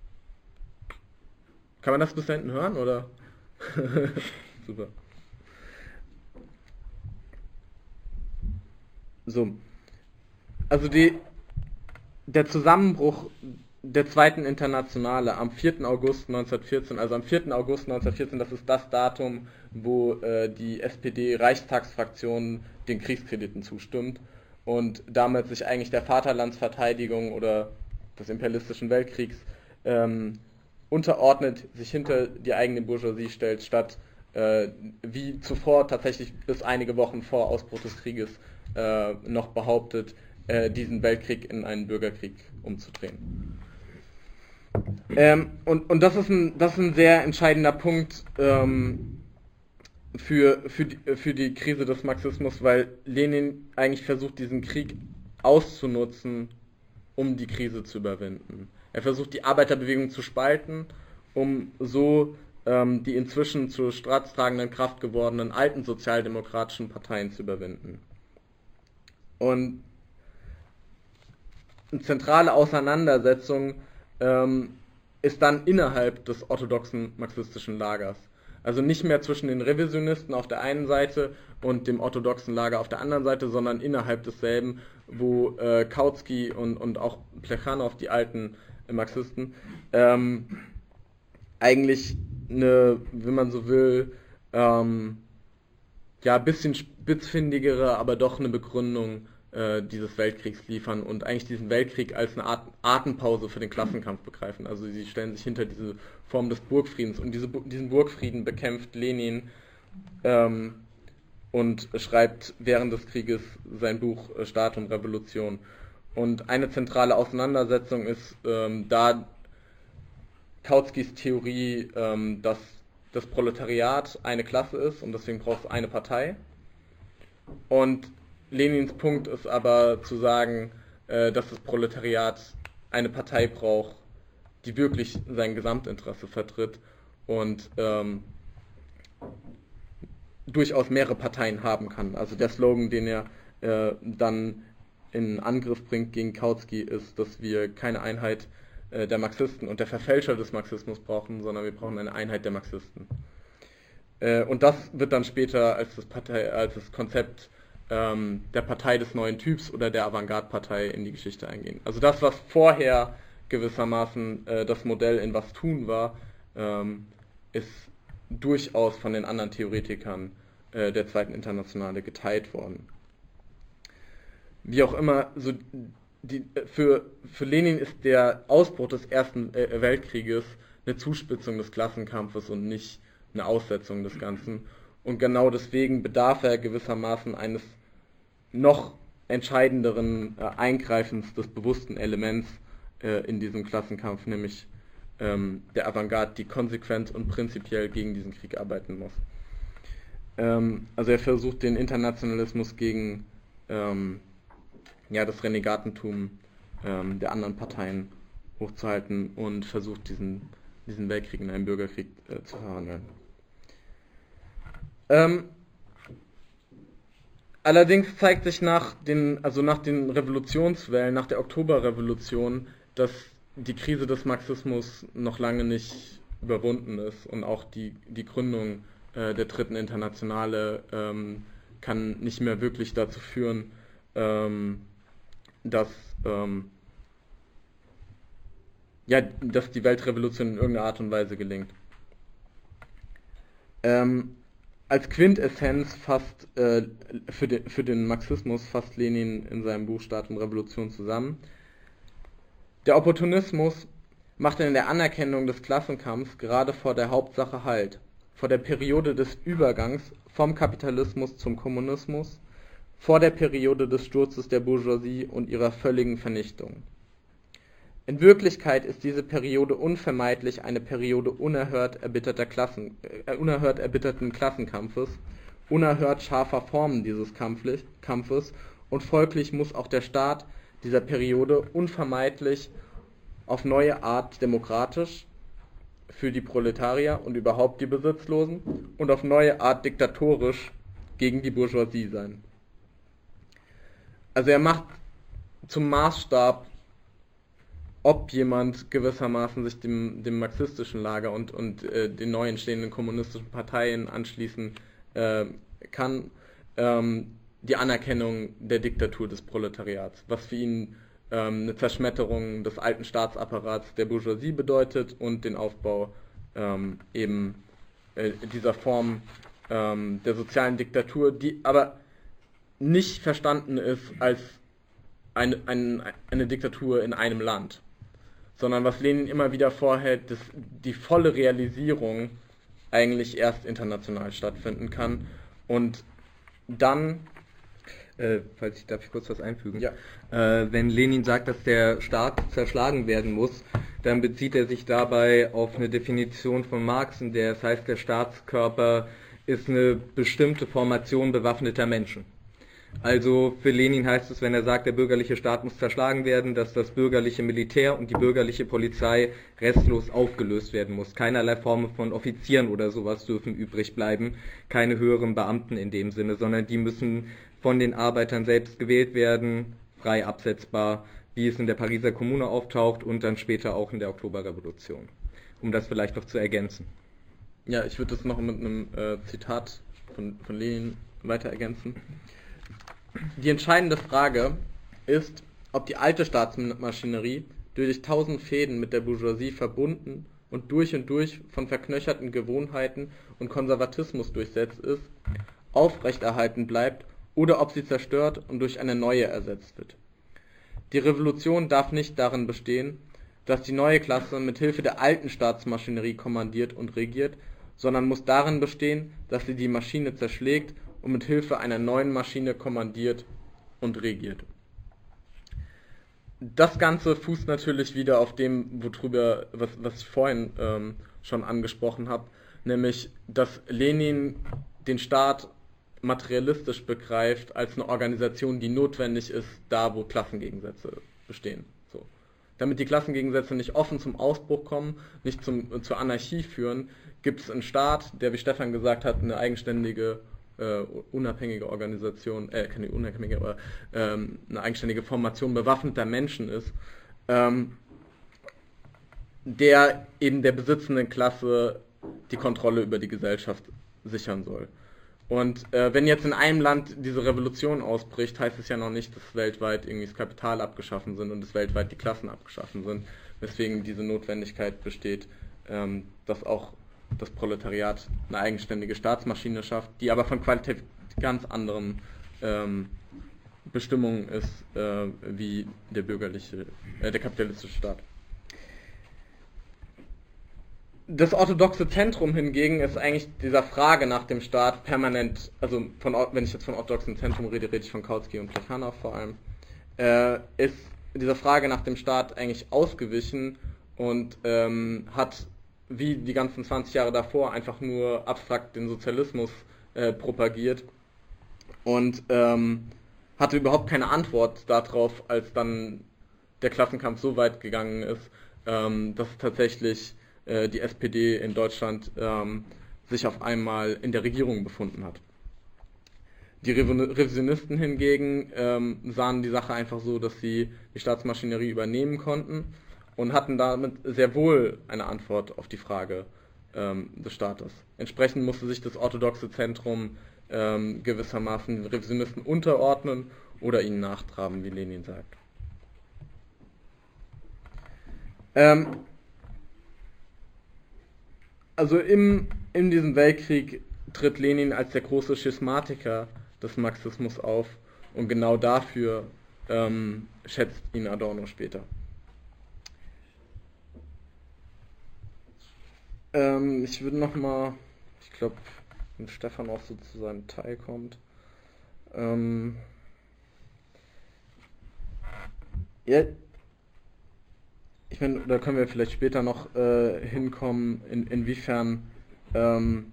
Kann man das bis hinten hören, oder? Super. So. Also die, der Zusammenbruch der Zweiten Internationale am vierten August neunzehnhundertvierzehn, also am vierten August neunzehnhundertvierzehn, das ist das Datum, wo äh, die S P D-Reichstagsfraktion den Kriegskrediten zustimmt und damit sich eigentlich der Vaterlandsverteidigung oder des imperialistischen Weltkriegs ähm, unterordnet, sich hinter die eigene Bourgeoisie stellt, statt äh, wie zuvor tatsächlich bis einige Wochen vor Ausbruch des Krieges äh, noch behauptet, äh, diesen Weltkrieg in einen Bürgerkrieg umzudrehen. Ähm, und, und das ist ein, das ist ein sehr entscheidender Punkt ähm, für, für, die, für die Krise des Marxismus, weil Lenin eigentlich versucht, diesen Krieg auszunutzen, um die Krise zu überwinden. Er versucht, die Arbeiterbewegung zu spalten, um so ähm, die inzwischen zur staatstragenden Kraft gewordenen alten sozialdemokratischen Parteien zu überwinden. Und eine zentrale Auseinandersetzung ähm, ist dann innerhalb des orthodoxen marxistischen Lagers. Also nicht mehr zwischen den Revisionisten auf der einen Seite und dem orthodoxen Lager auf der anderen Seite, sondern innerhalb desselben, wo äh, Kautsky und, und auch Plechanow, die alten äh, Marxisten, ähm, eigentlich eine, wenn man so will, ähm, ja, ein bisschen spitzfindigere, aber doch eine Begründung äh, dieses Weltkriegs liefern und eigentlich diesen Weltkrieg als eine Art Atempause für den Klassenkampf begreifen. Also sie stellen sich hinter diese Form des Burgfriedens und diese, diesen Burgfrieden bekämpft Lenin ähm, und schreibt während des Krieges sein Buch äh, Staat und Revolution. Und eine zentrale Auseinandersetzung ist ähm, da Kautskys Theorie, ähm, dass das Proletariat eine Klasse ist und deswegen braucht es eine Partei. Und Lenins Punkt ist aber zu sagen, äh, dass das Proletariat eine Partei braucht, die wirklich sein Gesamtinteresse vertritt und ähm, durchaus mehrere Parteien haben kann. Also der Slogan, den er äh, dann in Angriff bringt gegen Kautsky, ist, dass wir keine Einheit äh, der Marxisten und der Verfälscher des Marxismus brauchen, sondern wir brauchen eine Einheit der Marxisten. Äh, und das wird dann später als das, Partei, als das Konzept ähm, der Partei des neuen Typs oder der Avantgarde-Partei in die Geschichte eingehen. Also das, was vorher gewissermaßen äh, das Modell in was tun war, ähm, ist durchaus von den anderen Theoretikern äh, der Zweiten Internationale geteilt worden. Wie auch immer, so die, für, für Lenin ist der Ausbruch des Ersten äh, Weltkrieges eine Zuspitzung des Klassenkampfes und nicht eine Aussetzung des Ganzen. Und genau deswegen bedarf er gewissermaßen eines noch entscheidenderen äh, Eingreifens des bewussten Elements äh, in diesem Klassenkampf, nämlich ähm, der Avantgarde, die konsequent und prinzipiell gegen diesen Krieg arbeiten muss. Ähm, also er versucht den Internationalismus gegen ähm, ja, das Renegatentum ähm, der anderen Parteien hochzuhalten und versucht diesen, diesen Weltkrieg in einen Bürgerkrieg äh, zu verwandeln. Ähm, allerdings zeigt sich nach den, also nach den Revolutionswellen, nach der Oktoberrevolution, dass die Krise des Marxismus noch lange nicht überwunden ist und auch die, die Gründung äh, der Dritten Internationale ähm, kann nicht mehr wirklich dazu führen, ähm, dass, ähm, ja, dass die Weltrevolution in irgendeiner Art und Weise gelingt. Ähm, als Quintessenz fasst äh, für, den, für den Marxismus fasst Lenin in seinem Buch Staat und Revolution zusammen. Der Opportunismus macht in der Anerkennung des Klassenkampfs gerade vor der Hauptsache Halt, vor der Periode des Übergangs vom Kapitalismus zum Kommunismus, vor der Periode des Sturzes der Bourgeoisie und ihrer völligen Vernichtung. In Wirklichkeit ist diese Periode unvermeidlich eine Periode unerhört erbitterter Klassen, äh, unerhört erbitterten Klassenkampfes, unerhört scharfer Formen dieses Kampfes, und folglich muss auch der Staat dieser Periode unvermeidlich auf neue Art demokratisch für die Proletarier und überhaupt die Besitzlosen und auf neue Art diktatorisch gegen die Bourgeoisie sein. Also er macht zum Maßstab, ob jemand gewissermaßen sich dem, dem marxistischen Lager und, und äh, den neu entstehenden kommunistischen Parteien anschließen äh, kann, ähm, die Anerkennung der Diktatur des Proletariats, was für ihn ähm, eine Zerschmetterung des alten Staatsapparats der Bourgeoisie bedeutet und den Aufbau ähm, eben äh, dieser Form ähm, der sozialen Diktatur, die aber nicht verstanden ist als eine, eine, eine Diktatur in einem Land, sondern was Lenin immer wieder vorhält, dass die volle Realisierung eigentlich erst international stattfinden kann und dann, äh, falls ich darf ich kurz was einfügen, ja. äh, wenn Lenin sagt, dass der Staat zerschlagen werden muss, dann bezieht er sich dabei auf eine Definition von Marx, in der es heißt, der Staatskörper ist eine bestimmte Formation bewaffneter Menschen. Also für Lenin heißt es, wenn er sagt, der bürgerliche Staat muss zerschlagen werden, dass das bürgerliche Militär und die bürgerliche Polizei restlos aufgelöst werden muss. Keinerlei Formen von Offizieren oder sowas dürfen übrig bleiben, keine höheren Beamten in dem Sinne, sondern die müssen von den Arbeitern selbst gewählt werden, frei absetzbar, wie es in der Pariser Kommune auftaucht und dann später auch in der Oktoberrevolution. Um das vielleicht noch zu ergänzen. Ja, ich würde das noch mit einem äh, Zitat von, von Lenin weiter ergänzen. Die entscheidende Frage ist, ob die alte Staatsmaschinerie durch tausend Fäden mit der Bourgeoisie verbunden und durch und durch von verknöcherten Gewohnheiten und Konservatismus durchsetzt ist, aufrechterhalten bleibt oder ob sie zerstört und durch eine neue ersetzt wird. Die Revolution darf nicht darin bestehen, dass die neue Klasse mit Hilfe der alten Staatsmaschinerie kommandiert und regiert, sondern muss darin bestehen, dass sie die Maschine zerschlägt und mit Hilfe einer neuen Maschine kommandiert und regiert. Das Ganze fußt natürlich wieder auf dem, worüber, was, was ich vorhin ähm, schon angesprochen habe, nämlich, dass Lenin den Staat materialistisch begreift als eine Organisation, die notwendig ist, da wo Klassengegensätze bestehen. So. Damit die Klassengegensätze nicht offen zum Ausbruch kommen, nicht zum, zur Anarchie führen, gibt es einen Staat, der, wie Stefan gesagt hat, eine eigenständige Uh, unabhängige Organisation, äh, keine unabhängige, aber ähm, eine eigenständige Formation bewaffneter Menschen ist, ähm, der eben der besitzenden Klasse die Kontrolle über die Gesellschaft sichern soll. Und äh, wenn jetzt in einem Land diese Revolution ausbricht, heißt es ja noch nicht, dass weltweit irgendwie das Kapital abgeschaffen sind und dass weltweit die Klassen abgeschaffen sind, weswegen diese Notwendigkeit besteht, ähm, dass auch das Proletariat eine eigenständige Staatsmaschine schafft, die aber von qualitativ ganz anderen ähm, Bestimmungen ist, äh, wie der bürgerliche, äh, der kapitalistische Staat. Das orthodoxe Zentrum hingegen ist eigentlich dieser Frage nach dem Staat permanent, also von, wenn ich jetzt von orthodoxem Zentrum rede, rede ich von Kautsky und Plechanow vor allem, äh, ist dieser Frage nach dem Staat eigentlich ausgewichen und ähm, hat wie die ganzen zwanzig Jahre davor einfach nur abstrakt den Sozialismus äh, propagiert und ähm, hatte überhaupt keine Antwort darauf, als dann der Klassenkampf so weit gegangen ist, ähm, dass tatsächlich äh, die S P D in Deutschland ähm, sich auf einmal in der Regierung befunden hat. Die Revisionisten hingegen ähm, sahen die Sache einfach so, dass sie die Staatsmaschinerie übernehmen konnten und hatten damit sehr wohl eine Antwort auf die Frage ähm, des Staates. Entsprechend musste sich das orthodoxe Zentrum ähm, gewissermaßen Revisionisten unterordnen oder ihnen nachtraben, wie Lenin sagt. Ähm, also im, in diesem Weltkrieg tritt Lenin als der große Schismatiker des Marxismus auf und genau dafür ähm, schätzt ihn Adorno später. Ähm, ich würde nochmal, ich glaube, wenn Stefan auch so zu seinem Teil kommt, ähm, ja, ich meine, da können wir vielleicht später noch äh, hinkommen, in, inwiefern ähm,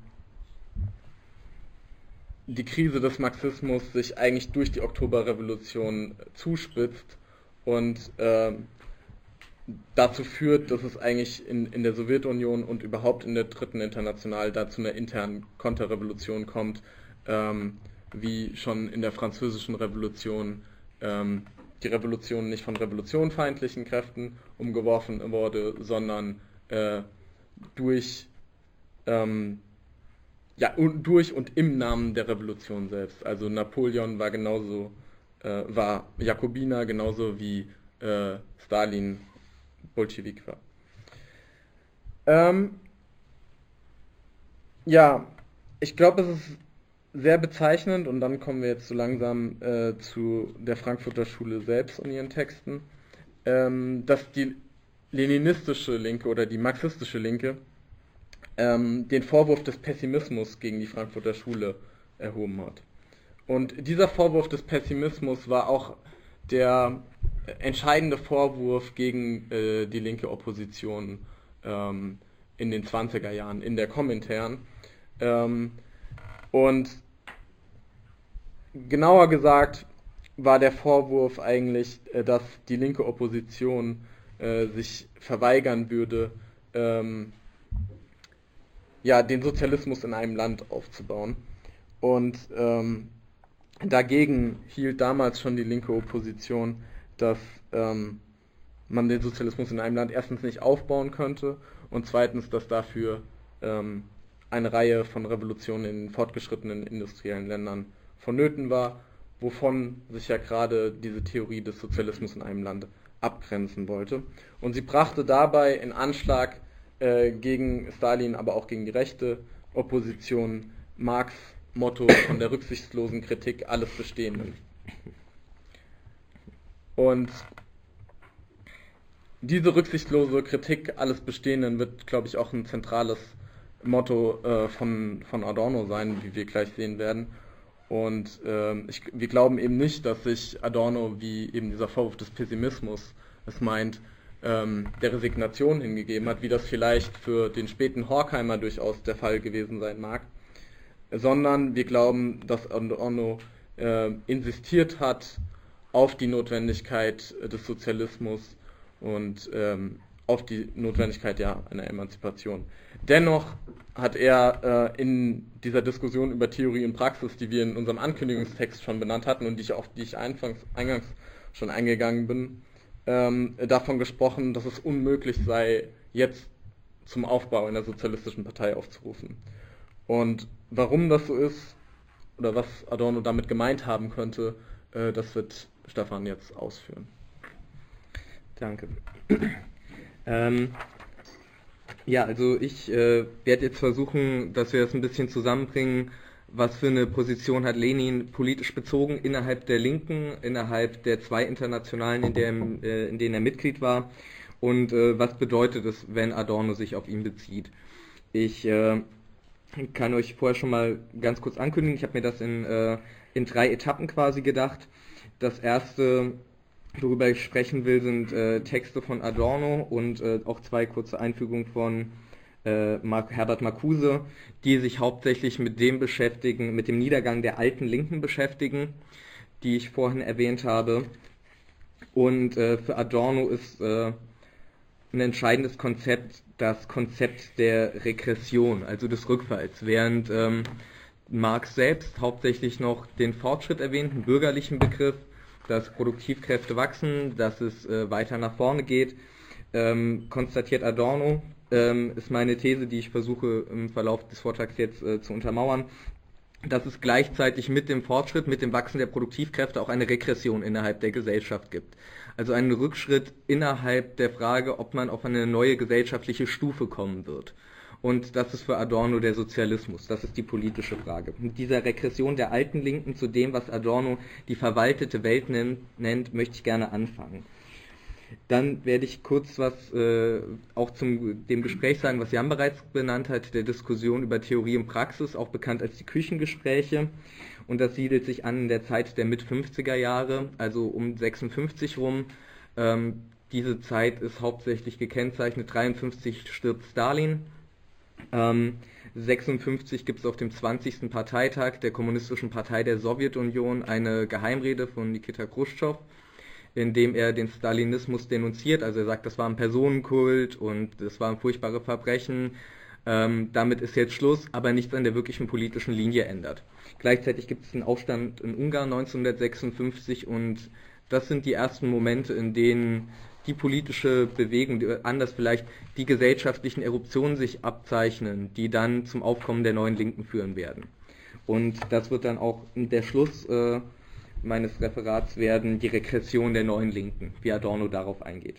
die Krise des Marxismus sich eigentlich durch die Oktoberrevolution zuspitzt und äh, dazu führt, dass es eigentlich in, in der Sowjetunion und überhaupt in der Dritten International dazu einer internen Konterrevolution kommt, ähm, wie schon in der Französischen Revolution ähm, die Revolution nicht von revolutionfeindlichen Kräften umgeworfen wurde, sondern äh, durch, ähm, ja, und durch und im Namen der Revolution selbst. Also Napoleon war genauso, äh, war Jakobiner, genauso wie äh, Stalin Bolschewik war. Ähm, ja, ich glaube, es ist sehr bezeichnend, und dann kommen wir jetzt so langsam äh, zu der Frankfurter Schule selbst und ihren Texten, ähm, dass die leninistische Linke oder die marxistische Linke ähm, den Vorwurf des Pessimismus gegen die Frankfurter Schule erhoben hat. Und dieser Vorwurf des Pessimismus war auch der entscheidende Vorwurf gegen äh, die linke Opposition ähm, in den zwanziger Jahren, in der Komintern. Ähm, und genauer gesagt war der Vorwurf eigentlich, äh, dass die linke Opposition äh, sich verweigern würde, ähm, ja, den Sozialismus in einem Land aufzubauen. Und ähm, dagegen hielt damals schon die linke Opposition, dass ähm, man den Sozialismus in einem Land erstens nicht aufbauen könnte und zweitens, dass dafür ähm, eine Reihe von Revolutionen in fortgeschrittenen industriellen Ländern vonnöten war, wovon sich ja gerade diese Theorie des Sozialismus in einem Land abgrenzen wollte. Und sie brachte dabei in Anschlag äh, gegen Stalin, aber auch gegen die rechte Opposition Marx' Motto von der rücksichtslosen Kritik alles Bestehenden. Und diese rücksichtslose Kritik alles Bestehenden wird, glaube ich, auch ein zentrales Motto äh, von, von Adorno sein, wie wir gleich sehen werden. Und äh, ich, wir glauben eben nicht, dass sich Adorno, wie eben dieser Vorwurf des Pessimismus es meint, ähm, der Resignation hingegeben hat, wie das vielleicht für den späten Horkheimer durchaus der Fall gewesen sein mag, sondern wir glauben, dass Adorno äh, insistiert hat auf die Notwendigkeit des Sozialismus und ähm, auf die Notwendigkeit ja einer Emanzipation. Dennoch hat er äh, in dieser Diskussion über Theorie und Praxis, die wir in unserem Ankündigungstext schon benannt hatten und die ich auf die ich eingangs, eingangs schon eingegangen bin, ähm, davon gesprochen, dass es unmöglich sei, jetzt zum Aufbau einer sozialistischen Partei aufzurufen. Und warum das so ist, oder was Adorno damit gemeint haben könnte, äh, das wird Stefan jetzt ausführen. Danke. ähm, ja, also ich äh, werde jetzt versuchen, dass wir das ein bisschen zusammenbringen, was für eine Position hat Lenin politisch bezogen innerhalb der Linken, innerhalb der zwei Internationalen, in, der, äh, in denen er Mitglied war, und äh, was bedeutet es, wenn Adorno sich auf ihn bezieht. Ich äh, kann euch vorher schon mal ganz kurz ankündigen, ich habe mir das in, äh, in drei Etappen quasi gedacht. Das erste, worüber ich sprechen will, sind äh, Texte von Adorno und äh, auch zwei kurze Einfügungen von äh, Mark, Herbert Marcuse, die sich hauptsächlich mit dem beschäftigen, mit dem Niedergang der alten Linken beschäftigen, die ich vorhin erwähnt habe. Und äh, für Adorno ist äh, ein entscheidendes Konzept das Konzept der Regression, also des Rückfalls, während ähm, Marx selbst hauptsächlich noch den Fortschritt erwähnt, einen bürgerlichen Begriff, dass Produktivkräfte wachsen, dass es äh, weiter nach vorne geht, ähm, konstatiert Adorno, ähm, ist meine These, die ich versuche im Verlauf des Vortrags jetzt äh, zu untermauern, dass es gleichzeitig mit dem Fortschritt, mit dem Wachsen der Produktivkräfte auch eine Regression innerhalb der Gesellschaft gibt. Also einen Rückschritt innerhalb der Frage, ob man auf eine neue gesellschaftliche Stufe kommen wird. Und das ist für Adorno der Sozialismus, das ist die politische Frage. Mit dieser Regression der alten Linken zu dem, was Adorno die verwaltete Welt nennt, nennt möchte ich gerne anfangen. Dann werde ich kurz was äh, auch zum dem Gespräch sagen, was Jan bereits benannt hat, der Diskussion über Theorie und Praxis, auch bekannt als die Küchengespräche. Und das siedelt sich an in der Zeit der Mit-fünfziger Jahre, also um sechsundfünfzig rum. Ähm, diese Zeit ist hauptsächlich gekennzeichnet, dreiundfünfzig stirbt Stalin. Ähm, sechsundfünfzig gibt es auf dem zwanzigsten Parteitag der Kommunistischen Partei der Sowjetunion eine Geheimrede von Nikita Chruschtschow, in dem er den Stalinismus denunziert. Also er sagt, das war ein Personenkult und das waren furchtbare Verbrechen. Ähm, damit ist jetzt Schluss, aber nichts an der wirklichen politischen Linie ändert. Gleichzeitig gibt es einen Aufstand in Ungarn neunzehnhundertsechsundfünfzig und das sind die ersten Momente, in denen die politische Bewegung, die, anders vielleicht die gesellschaftlichen Eruptionen sich abzeichnen, die dann zum Aufkommen der neuen Linken führen werden. Und das wird dann auch der Schluss äh, meines Referats werden, die Regression der neuen Linken, wie Adorno darauf eingeht.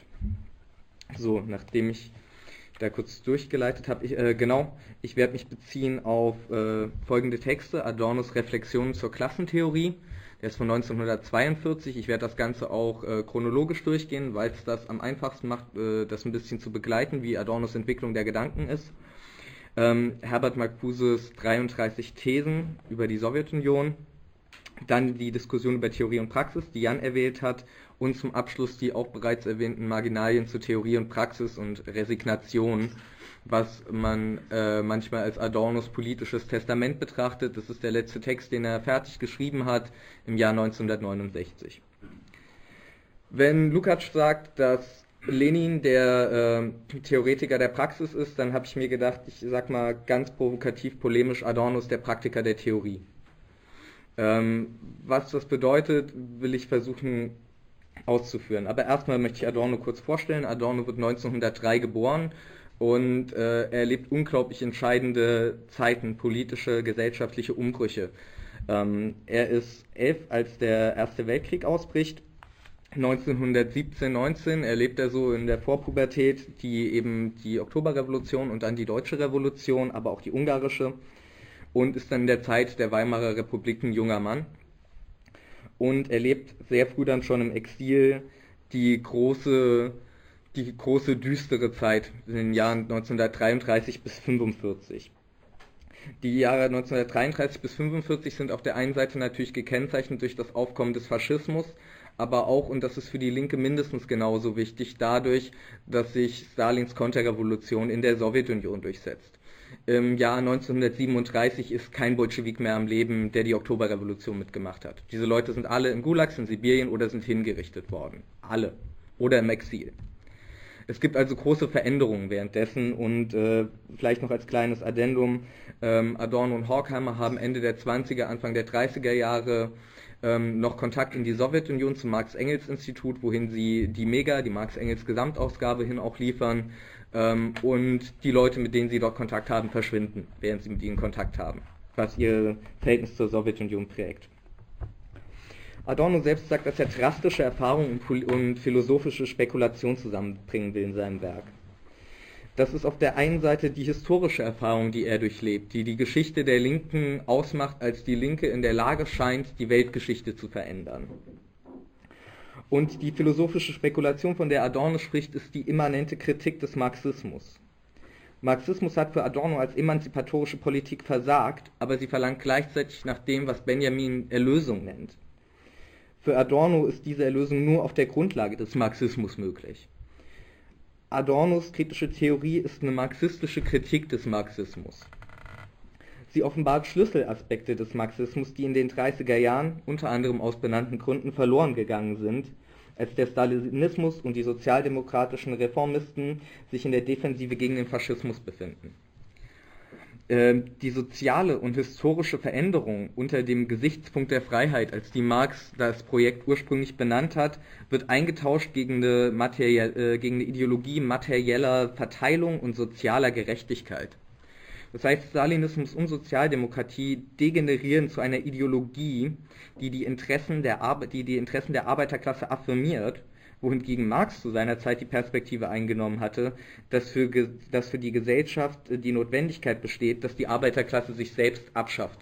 So, nachdem ich da kurz durchgeleitet habe, ich, äh, genau, ich werde mich beziehen auf äh, folgende Texte, Adornos Reflexionen zur Klassentheorie, der ist von neunzehnhundertzweiundvierzig, ich werde das Ganze auch äh, chronologisch durchgehen, weil es das am einfachsten macht, äh, das ein bisschen zu begleiten, wie Adornos Entwicklung der Gedanken ist. Ähm, Herbert Marcuses dreiunddreißig Thesen über die Sowjetunion, dann die Diskussion über Theorie und Praxis, die Jan erwähnt hat, und zum Abschluss die auch bereits erwähnten Marginalien zu Theorie und Praxis und Resignation, was man äh, manchmal als Adornos politisches Testament betrachtet. Das ist der letzte Text, den er fertig geschrieben hat im Jahr neunzehnhundertneunundsechzig. Wenn Lukács sagt, dass Lenin der äh, Theoretiker der Praxis ist, dann habe ich mir gedacht, ich sag mal ganz provokativ polemisch, Adorno ist der Praktiker der Theorie. Ähm, was das bedeutet, will ich versuchen auszuführen. Aber erstmal möchte ich Adorno kurz vorstellen. Adorno wird neunzehnhundertdrei geboren und äh, er erlebt unglaublich entscheidende Zeiten, politische, gesellschaftliche Umbrüche. Ähm, er ist elf, als der Erste Weltkrieg ausbricht. neunzehnhundertsiebzehn, neunzehn erlebt er so in der Vorpubertät die eben die Oktoberrevolution und dann die Deutsche Revolution, aber auch die ungarische, und ist dann in der Zeit der Weimarer Republik ein junger Mann und erlebt sehr früh dann schon im Exil die große, die große düstere Zeit in den Jahren neunzehnhundertdreiunddreißig bis fünfundvierzig. Die Jahre neunzehnhundertdreiunddreißig bis fünfundvierzig sind auf der einen Seite natürlich gekennzeichnet durch das Aufkommen des Faschismus, aber auch, und das ist für die Linke mindestens genauso wichtig, dadurch, dass sich Stalins Konterrevolution in der Sowjetunion durchsetzt. Im Jahr neunzehnhundertsiebenunddreißig ist kein Bolschewik mehr am Leben, der die Oktoberrevolution mitgemacht hat. Diese Leute sind alle in Gulags in Sibirien oder sind hingerichtet worden. Alle. Oder im Exil. Es gibt also große Veränderungen währenddessen und äh, vielleicht noch als kleines Addendum, ähm, Adorno und Horkheimer haben Ende der zwanziger, Anfang der dreißiger Jahre ähm, noch Kontakt in die Sowjetunion zum Marx-Engels-Institut, wohin sie die Mega, die Marx-Engels-Gesamtausgabe hin auch liefern. Ähm, und die Leute, mit denen sie dort Kontakt haben, verschwinden, während sie mit ihnen Kontakt haben, was ihr Verhältnis zur Sowjetunion prägt. Adorno selbst sagt, dass er drastische Erfahrungen und, und philosophische Spekulation zusammenbringen will in seinem Werk. Das ist auf der einen Seite die historische Erfahrung, die er durchlebt, die die Geschichte der Linken ausmacht, als die Linke in der Lage scheint, die Weltgeschichte zu verändern. Und die philosophische Spekulation, von der Adorno spricht, ist die immanente Kritik des Marxismus. Marxismus hat für Adorno als emanzipatorische Politik versagt, aber sie verlangt gleichzeitig nach dem, was Benjamin Erlösung nennt. Für Adorno ist diese Erlösung nur auf der Grundlage des Marxismus möglich. Adornos kritische Theorie ist eine marxistische Kritik des Marxismus. Sie offenbart Schlüsselaspekte des Marxismus, die in den dreißiger Jahren, unter anderem aus benannten Gründen, verloren gegangen sind, als der Stalinismus und die sozialdemokratischen Reformisten sich in der Defensive gegen den Faschismus befinden. Die soziale und historische Veränderung unter dem Gesichtspunkt der Freiheit, als die Marx das Projekt ursprünglich benannt hat, wird eingetauscht gegen eine, materiell, gegen eine Ideologie materieller Verteilung und sozialer Gerechtigkeit. Das heißt, Stalinismus und Sozialdemokratie degenerieren zu einer Ideologie, die die Interessen der, Ar- die, die Interessen der Arbeiterklasse affirmiert, wohingegen Marx zu seiner Zeit die Perspektive eingenommen hatte, dass für, dass für die Gesellschaft die Notwendigkeit besteht, dass die Arbeiterklasse sich selbst abschafft.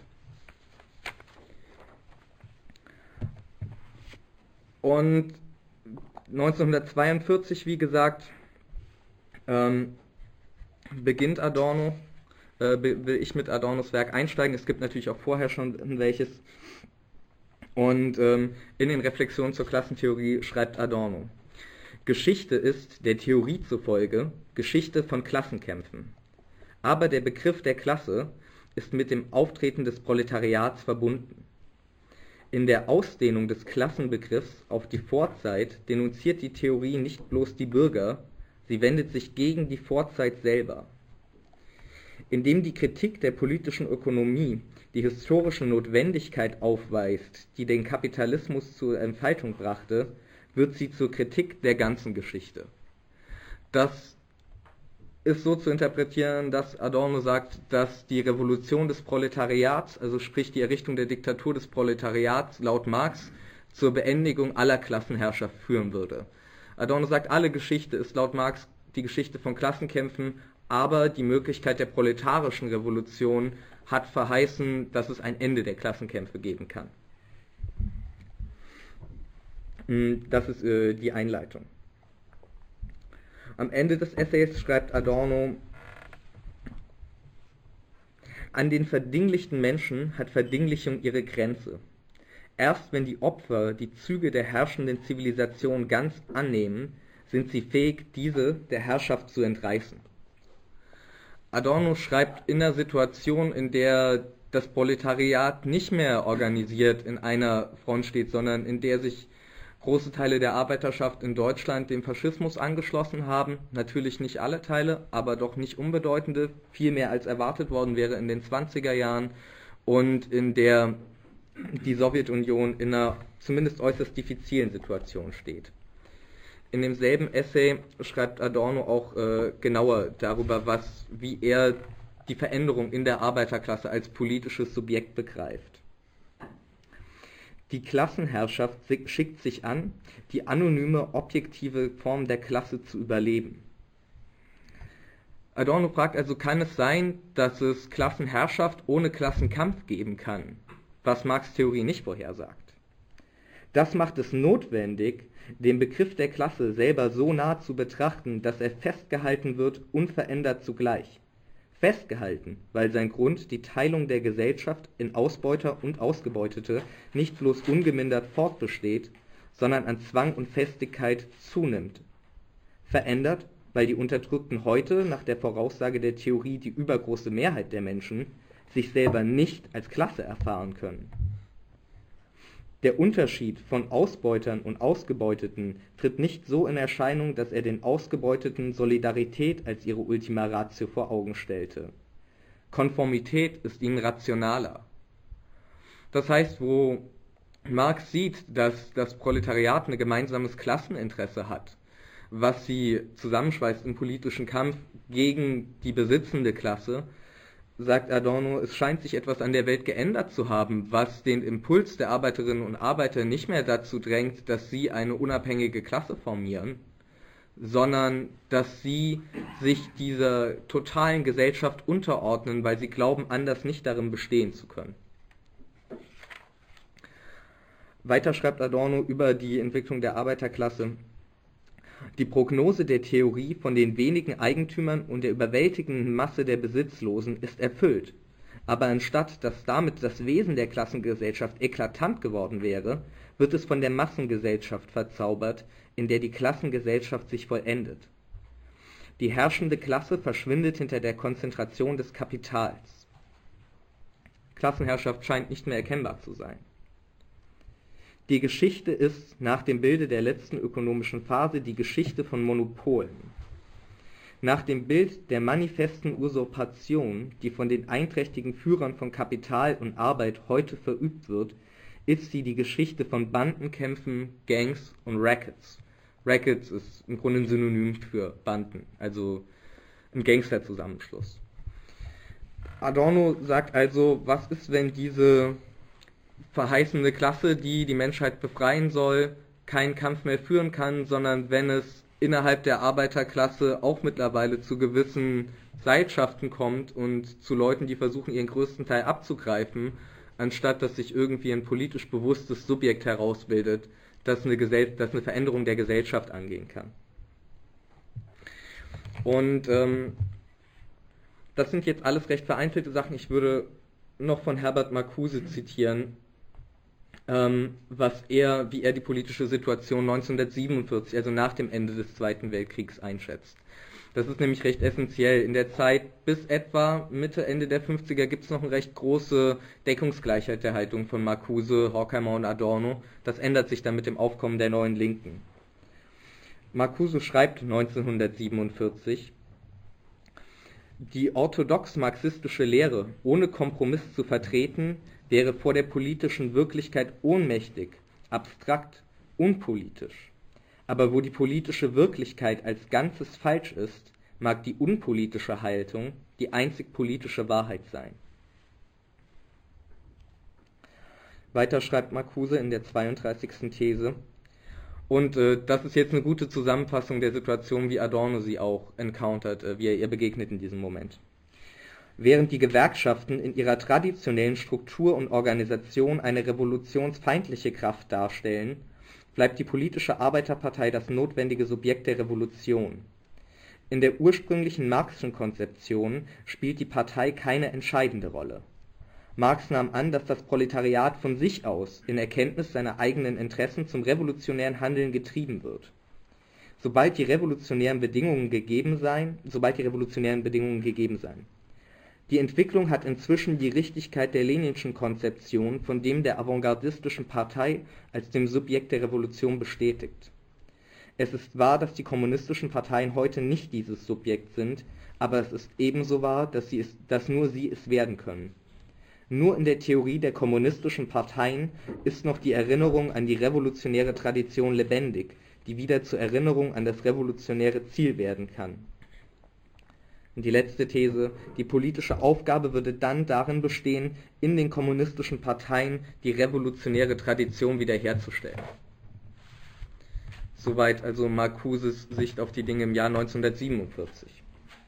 Und neunzehnhundertzweiundvierzig, wie gesagt, ähm, beginnt Adorno, äh, will ich mit Adornos Werk einsteigen. Es gibt natürlich auch vorher schon welches. Und ähm, in den Reflexionen zur Klassentheorie schreibt Adorno: Geschichte ist, der Theorie zufolge, Geschichte von Klassenkämpfen. Aber der Begriff der Klasse ist mit dem Auftreten des Proletariats verbunden. In der Ausdehnung des Klassenbegriffs auf die Vorzeit denunziert die Theorie nicht bloß die Bürger, sie wendet sich gegen die Vorzeit selber. Indem die Kritik der politischen Ökonomie die historische Notwendigkeit aufweist, die den Kapitalismus zur Entfaltung brachte, wird sie zur Kritik der ganzen Geschichte. Das ist so zu interpretieren, dass Adorno sagt, dass die Revolution des Proletariats, also sprich die Errichtung der Diktatur des Proletariats laut Marx, zur Beendigung aller Klassenherrschaft führen würde. Adorno sagt, alle Geschichte ist laut Marx die Geschichte von Klassenkämpfen, aber die Möglichkeit der proletarischen Revolution hat verheißen, dass es ein Ende der Klassenkämpfe geben kann. Das ist äh, die Einleitung. Am Ende des Essays schreibt Adorno: An den verdinglichten Menschen hat Verdinglichung ihre Grenze. Erst wenn die Opfer die Züge der herrschenden Zivilisation ganz annehmen, sind sie fähig, diese der Herrschaft zu entreißen. Adorno schreibt in einer Situation, in der das Proletariat nicht mehr organisiert in einer Front steht, sondern in der sich große Teile der Arbeiterschaft in Deutschland dem Faschismus angeschlossen haben. Natürlich nicht alle Teile, aber doch nicht unbedeutende, viel mehr als erwartet worden wäre in den zwanziger Jahren, und in der die Sowjetunion in einer zumindest äußerst diffizilen Situation steht. In demselben Essay schreibt Adorno auch äh, genauer darüber, was, wie er die Veränderung in der Arbeiterklasse als politisches Subjekt begreift. Die Klassenherrschaft schickt sich an, die anonyme, objektive Form der Klasse zu überleben. Adorno fragt also, kann es sein, dass es Klassenherrschaft ohne Klassenkampf geben kann, was Marx' Theorie nicht vorhersagt? Das macht es notwendig, den Begriff der Klasse selber so nah zu betrachten, dass er festgehalten wird, unverändert zugleich. Festgehalten, weil sein Grund, die Teilung der Gesellschaft in Ausbeuter und Ausgebeutete, nicht bloß ungemindert fortbesteht, sondern an Zwang und Festigkeit zunimmt. Verändert, weil die Unterdrückten heute, nach der Voraussage der Theorie die übergroße Mehrheit der Menschen, sich selber nicht als Klasse erfahren können. Der Unterschied von Ausbeutern und Ausgebeuteten tritt nicht so in Erscheinung, dass er den Ausgebeuteten Solidarität als ihre Ultima Ratio vor Augen stellte. Konformität ist ihnen rationaler. Das heißt, wo Marx sieht, dass das Proletariat ein gemeinsames Klasseninteresse hat, was sie zusammenschweißt im politischen Kampf gegen die besitzende Klasse, sagt Adorno, es scheint sich etwas an der Welt geändert zu haben, was den Impuls der Arbeiterinnen und Arbeiter nicht mehr dazu drängt, dass sie eine unabhängige Klasse formieren, sondern dass sie sich dieser totalen Gesellschaft unterordnen, weil sie glauben, anders nicht darin bestehen zu können. Weiter schreibt Adorno über die Entwicklung der Arbeiterklasse: Die Prognose der Theorie von den wenigen Eigentümern und der überwältigenden Masse der Besitzlosen ist erfüllt, aber anstatt dass damit das Wesen der Klassengesellschaft eklatant geworden wäre, wird es von der Massengesellschaft verzaubert, in der die Klassengesellschaft sich vollendet. Die herrschende Klasse verschwindet hinter der Konzentration des Kapitals. Klassenherrschaft scheint nicht mehr erkennbar zu sein. Die Geschichte ist nach dem Bilde der letzten ökonomischen Phase die Geschichte von Monopolen. Nach dem Bild der manifesten Usurpation, die von den einträchtigen Führern von Kapital und Arbeit heute verübt wird, ist sie die Geschichte von Bandenkämpfen, Gangs und Rackets. Rackets ist im Grunde ein Synonym für Banden, also ein Gangsterzusammenschluss. Adorno sagt also, was ist, wenn diese verheißende Klasse, die die Menschheit befreien soll, keinen Kampf mehr führen kann, sondern wenn es innerhalb der Arbeiterklasse auch mittlerweile zu gewissen Seilschaften kommt und zu Leuten, die versuchen, ihren größten Teil abzugreifen, anstatt dass sich irgendwie ein politisch bewusstes Subjekt herausbildet, das eine, Gesell- das eine Veränderung der Gesellschaft angehen kann. Und ähm, das sind jetzt alles recht vereinzelte Sachen. Ich würde noch von Herbert Marcuse zitieren, ähm, was er, wie er die politische Situation neunzehnhundertsiebenundvierzig, also nach dem Ende des Zweiten Weltkriegs, einschätzt. Das ist nämlich recht essentiell. In der Zeit bis etwa Mitte, Ende der fünfziger gibt es noch eine recht große Deckungsgleichheit der Haltung von Marcuse, Horkheimer und Adorno. Das ändert sich dann mit dem Aufkommen der neuen Linken. Marcuse schreibt neunzehnhundertsiebenundvierzig, die orthodox-marxistische Lehre ohne Kompromiss zu vertreten, wäre vor der politischen Wirklichkeit ohnmächtig, abstrakt, unpolitisch. Aber wo die politische Wirklichkeit als Ganzes falsch ist, mag die unpolitische Haltung die einzig politische Wahrheit sein. Weiter schreibt Marcuse in der zweiunddreißigsten These, und äh, das ist jetzt eine gute Zusammenfassung der Situation, wie Adorno sie auch encountert, äh, wie er ihr begegnet in diesem Moment. Während die Gewerkschaften in ihrer traditionellen Struktur und Organisation eine revolutionsfeindliche Kraft darstellen, bleibt die politische Arbeiterpartei das notwendige Subjekt der Revolution. In der ursprünglichen Marxischen Konzeption spielt die Partei keine entscheidende Rolle. Marx nahm an, dass das Proletariat von sich aus in Erkenntnis seiner eigenen Interessen zum revolutionären Handeln getrieben wird. Sobald die revolutionären Bedingungen gegeben seien, sobald die revolutionären Bedingungen gegeben seien. Die Entwicklung hat inzwischen die Richtigkeit der Leninschen Konzeption von dem der avantgardistischen Partei als dem Subjekt der Revolution bestätigt. Es ist wahr, dass die kommunistischen Parteien heute nicht dieses Subjekt sind, aber es ist ebenso wahr, dass, sie es, dass nur sie es werden können. Nur in der Theorie der kommunistischen Parteien ist noch die Erinnerung an die revolutionäre Tradition lebendig, die wieder zur Erinnerung an das revolutionäre Ziel werden kann. Und die letzte These, die politische Aufgabe würde dann darin bestehen, in den kommunistischen Parteien die revolutionäre Tradition wiederherzustellen. Soweit also Marcuses Sicht auf die Dinge im Jahr neunzehnhundertsiebenundvierzig.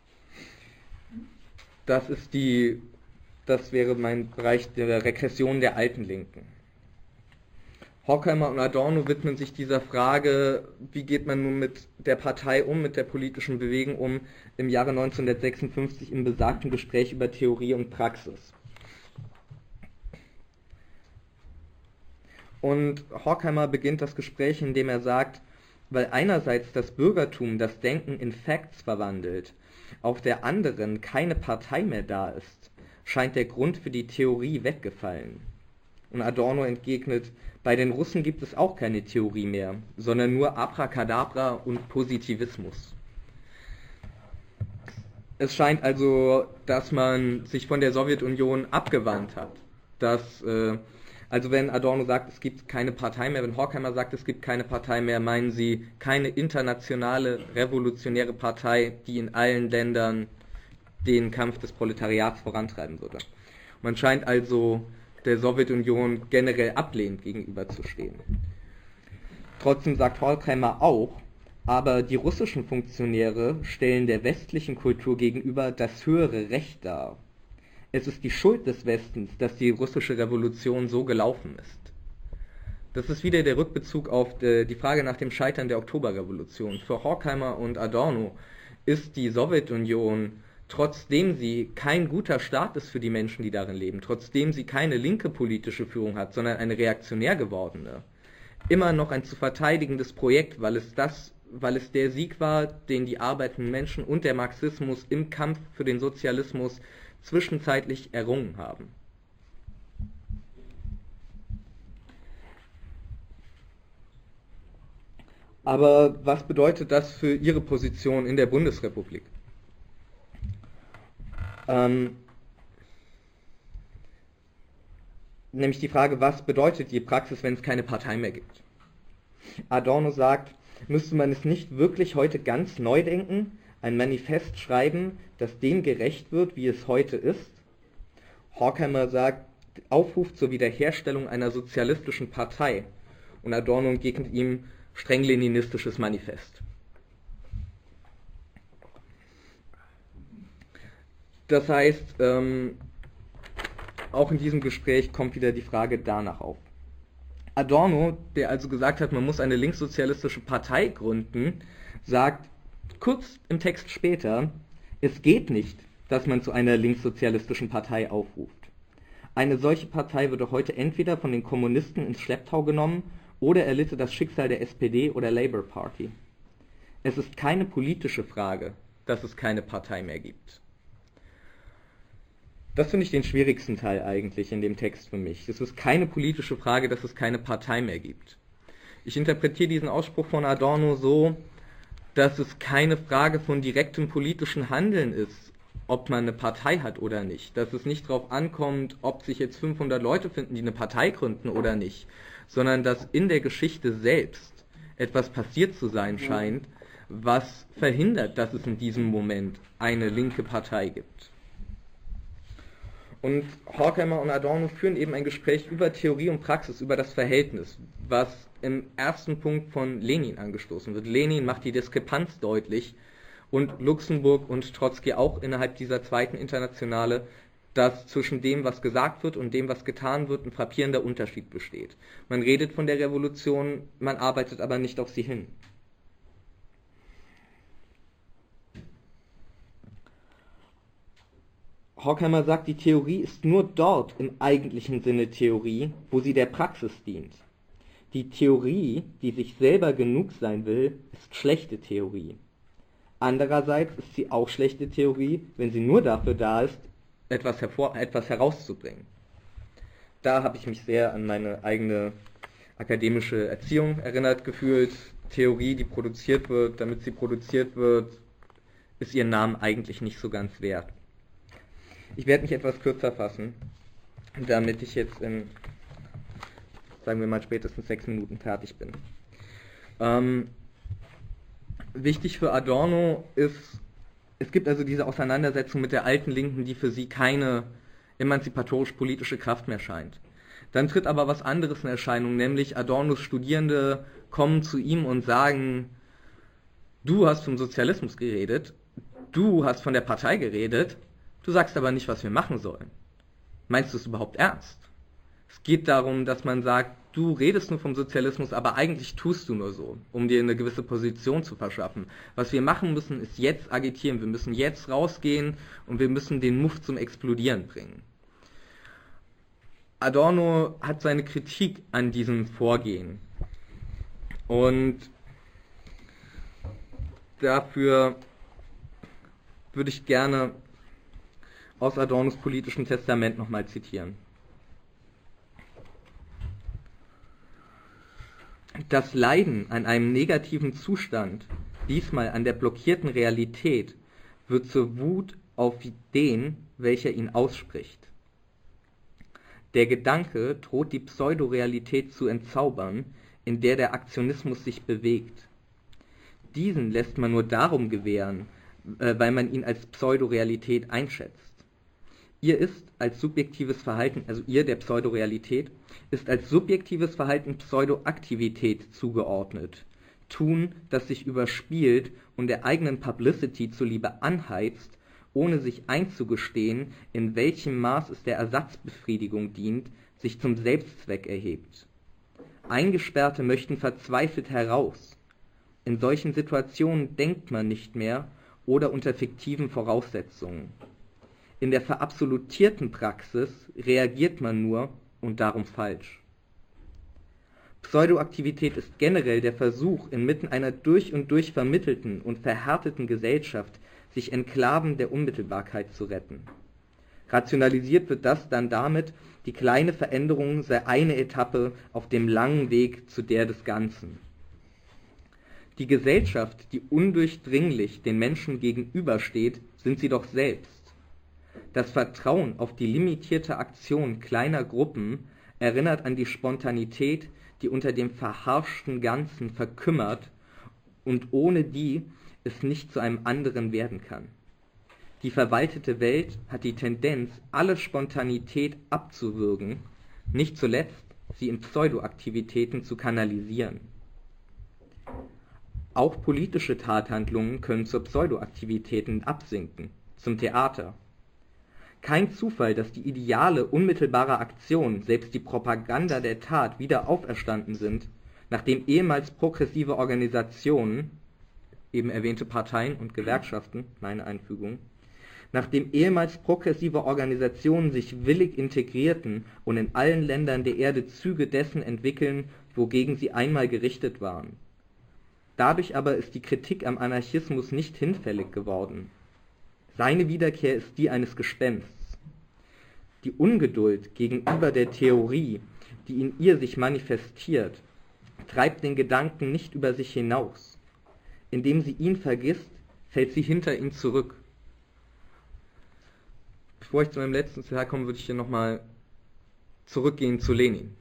Das ist die, das wäre mein Bereich der Regression der alten Linken. Horkheimer und Adorno widmen sich dieser Frage, wie geht man nun mit der Partei um, mit der politischen Bewegung um, im Jahre neunzehnhundertsechsundfünfzig im besagten Gespräch über Theorie und Praxis. Und Horkheimer beginnt das Gespräch, indem er sagt, weil einerseits das Bürgertum das Denken in Facts verwandelt, auf der anderen keine Partei mehr da ist, scheint der Grund für die Theorie weggefallen. Und Adorno entgegnet, bei den Russen gibt es auch keine Theorie mehr, sondern nur Abracadabra und Positivismus. Es scheint also, dass man sich von der Sowjetunion abgewandt hat. Dass, äh, also wenn Adorno sagt, es gibt keine Partei mehr, wenn Horkheimer sagt, es gibt keine Partei mehr, meinen sie keine internationale revolutionäre Partei, die in allen Ländern den Kampf des Proletariats vorantreiben würde. Man scheint also der Sowjetunion generell ablehnend gegenüberzustehen. Trotzdem sagt Horkheimer auch, aber die russischen Funktionäre stellen der westlichen Kultur gegenüber das höhere Recht dar. Es ist die Schuld des Westens, dass die russische Revolution so gelaufen ist. Das ist wieder der Rückbezug auf die Frage nach dem Scheitern der Oktoberrevolution. Für Horkheimer und Adorno ist die Sowjetunion, trotzdem sie kein guter Staat ist für die Menschen, die darin leben, trotzdem sie keine linke politische Führung hat, sondern eine reaktionär gewordene, immer noch ein zu verteidigendes Projekt, weil es das, weil es der Sieg war, den die arbeitenden Menschen und der Marxismus im Kampf für den Sozialismus zwischenzeitlich errungen haben. Aber was bedeutet das für Ihre Position in der Bundesrepublik? Ähm, nämlich die Frage, was bedeutet die Praxis, wenn es keine Partei mehr gibt? Adorno sagt, müsste man es nicht wirklich heute ganz neu denken, ein Manifest schreiben, das dem gerecht wird, wie es heute ist? Horkheimer sagt, Aufruf zur Wiederherstellung einer sozialistischen Partei. Und Adorno entgegnet ihm streng leninistisches Manifest. Das heißt, ähm, auch in diesem Gespräch kommt wieder die Frage danach auf. Adorno, der also gesagt hat, man muss eine linkssozialistische Partei gründen, sagt kurz im Text später, es geht nicht, dass man zu einer linkssozialistischen Partei aufruft. Eine solche Partei würde heute entweder von den Kommunisten ins Schlepptau genommen oder erlitte das Schicksal der S P D oder Labour Party. Es ist keine politische Frage, dass es keine Partei mehr gibt. Das finde ich den schwierigsten Teil eigentlich in dem Text für mich. Es ist keine politische Frage, dass es keine Partei mehr gibt. Ich interpretiere diesen Ausspruch von Adorno so, dass es keine Frage von direktem politischen Handeln ist, ob man eine Partei hat oder nicht. Dass es nicht darauf ankommt, ob sich jetzt fünfhundert Leute finden, die eine Partei gründen oder nicht, sondern dass in der Geschichte selbst etwas passiert zu sein scheint, was verhindert, dass es in diesem Moment eine linke Partei gibt. Und Horkheimer und Adorno führen eben ein Gespräch über Theorie und Praxis, über das Verhältnis, was im ersten Punkt von Lenin angestoßen wird. Lenin macht die Diskrepanz deutlich und Luxemburg und Trotzki auch innerhalb dieser zweiten Internationale, dass zwischen dem, was gesagt wird und dem, was getan wird, ein frappierender Unterschied besteht. Man redet von der Revolution, man arbeitet aber nicht auf sie hin. Horkheimer sagt, die Theorie ist nur dort im eigentlichen Sinne Theorie, wo sie der Praxis dient. Die Theorie, die sich selber genug sein will, ist schlechte Theorie. Andererseits ist sie auch schlechte Theorie, wenn sie nur dafür da ist, etwas, hervor, etwas herauszubringen. Da habe ich mich sehr an meine eigene akademische Erziehung erinnert gefühlt. Theorie, die produziert wird, damit sie produziert wird, ist ihren Namen eigentlich nicht so ganz wert. Ich werde mich etwas kürzer fassen, damit ich jetzt in, sagen wir mal, spätestens sechs Minuten fertig bin. Ähm, wichtig für Adorno ist, es gibt also diese Auseinandersetzung mit der alten Linken, die für sie keine emanzipatorisch-politische Kraft mehr scheint. Dann tritt aber was anderes in Erscheinung, nämlich Adornos Studierende kommen zu ihm und sagen, du hast vom Sozialismus geredet, du hast von der Partei geredet, du sagst aber nicht, was wir machen sollen. Meinst du es überhaupt ernst? Es geht darum, dass man sagt, du redest nur vom Sozialismus, aber eigentlich tust du nur so, um dir eine gewisse Position zu verschaffen. Was wir machen müssen, ist jetzt agitieren. Wir müssen jetzt rausgehen und wir müssen den Muff zum Explodieren bringen. Adorno hat seine Kritik an diesem Vorgehen. Und dafür würde ich gerne aus Adornos politischem Testament nochmal zitieren. Das Leiden an einem negativen Zustand, diesmal an der blockierten Realität, wird zur Wut auf den, welcher ihn ausspricht. Der Gedanke droht die Pseudorealität zu entzaubern, in der der Aktionismus sich bewegt. Diesen lässt man nur darum gewähren, äh, weil man ihn als Pseudorealität einschätzt. Ihr ist als subjektives Verhalten, also ihr der Pseudorealität, ist als subjektives Verhalten Pseudoaktivität zugeordnet. Tun, das sich überspielt und der eigenen Publicity zuliebe anheizt, ohne sich einzugestehen, in welchem Maß es der Ersatzbefriedigung dient, sich zum Selbstzweck erhebt. Eingesperrte möchten verzweifelt heraus. In solchen Situationen denkt man nicht mehr oder unter fiktiven Voraussetzungen. In der verabsolutierten Praxis reagiert man nur und darum falsch. Pseudoaktivität ist generell der Versuch, inmitten einer durch und durch vermittelten und verhärteten Gesellschaft sich Enklaven der Unmittelbarkeit zu retten. Rationalisiert wird das dann damit, die kleine Veränderung sei eine Etappe auf dem langen Weg zu der des Ganzen. Die Gesellschaft, die undurchdringlich den Menschen gegenübersteht, sind sie doch selbst. Das Vertrauen auf die limitierte Aktion kleiner Gruppen erinnert an die Spontanität, die unter dem verharschten Ganzen verkümmert und ohne die es nicht zu einem anderen werden kann. Die verwaltete Welt hat die Tendenz, alle Spontanität abzuwürgen, nicht zuletzt sie in Pseudoaktivitäten zu kanalisieren. Auch politische Tathandlungen können zu Pseudoaktivitäten absinken, zum Theater. Kein Zufall, dass die Ideale unmittelbarer Aktion, selbst die Propaganda der Tat, wieder auferstanden sind, nachdem ehemals progressive Organisationen, eben erwähnte Parteien und Gewerkschaften, meine Einfügung, nachdem ehemals progressive Organisationen sich willig integrierten und in allen Ländern der Erde Züge dessen entwickeln, wogegen sie einmal gerichtet waren. Dadurch aber ist die Kritik am Anarchismus nicht hinfällig geworden. Seine Wiederkehr ist die eines Gespensts. Die Ungeduld gegenüber der Theorie, die in ihr sich manifestiert, treibt den Gedanken nicht über sich hinaus. Indem sie ihn vergisst, fällt sie hinter ihn zurück. Bevor ich zu meinem letzten Zitat komme, würde ich hier nochmal zurückgehen zu Lenin.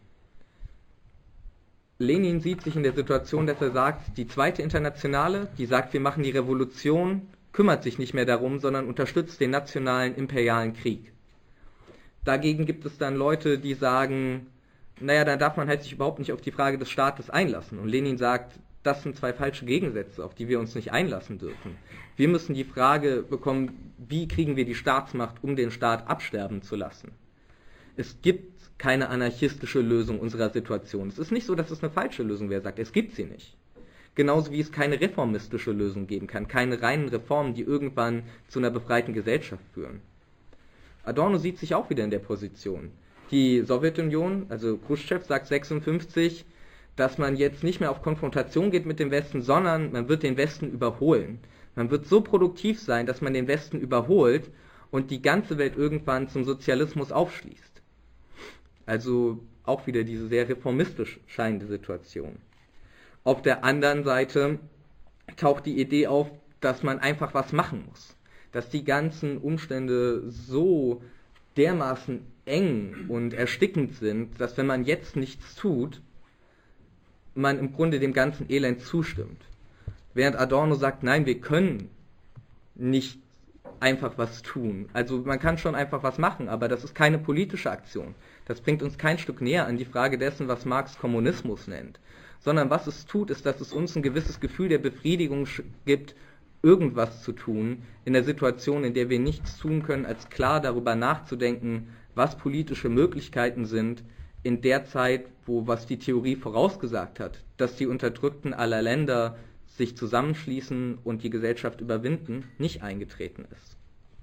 Lenin sieht sich in der Situation, dass er sagt, die zweite Internationale, die sagt, wir machen die Revolution, kümmert sich nicht mehr darum, sondern unterstützt den nationalen imperialen Krieg. Dagegen gibt es dann Leute, die sagen, naja, da darf man halt sich überhaupt nicht auf die Frage des Staates einlassen. Und Lenin sagt, das sind zwei falsche Gegensätze, auf die wir uns nicht einlassen dürfen. Wir müssen die Frage bekommen, wie kriegen wir die Staatsmacht, um den Staat absterben zu lassen. Es gibt keine anarchistische Lösung unserer Situation. Es ist nicht so, dass es eine falsche Lösung wäre, sagt, es gibt sie nicht. Genauso wie es keine reformistische Lösung geben kann, keine reinen Reformen, die irgendwann zu einer befreiten Gesellschaft führen. Adorno sieht sich auch wieder in der Position. Die Sowjetunion, also Khrushchev, sagt sechsundfünfzig, dass man jetzt nicht mehr auf Konfrontation geht mit dem Westen, sondern man wird den Westen überholen. Man wird so produktiv sein, dass man den Westen überholt und die ganze Welt irgendwann zum Sozialismus aufschließt. Also auch wieder diese sehr reformistisch scheinende Situation. Auf der anderen Seite taucht die Idee auf, dass man einfach was machen muss. Dass die ganzen Umstände so dermaßen eng und erstickend sind, dass wenn man jetzt nichts tut, man im Grunde dem ganzen Elend zustimmt. Während Adorno sagt, nein, wir können nicht einfach was tun. Also man kann schon einfach was machen, aber das ist keine politische Aktion. Das bringt uns kein Stück näher an die Frage dessen, was Marx Kommunismus nennt. Sondern was es tut, ist, dass es uns ein gewisses Gefühl der Befriedigung gibt, irgendwas zu tun, in der Situation, in der wir nichts tun können, als klar darüber nachzudenken, was politische Möglichkeiten sind, in der Zeit, wo, was die Theorie vorausgesagt hat, dass die Unterdrückten aller Länder sich zusammenschließen und die Gesellschaft überwinden, nicht eingetreten ist.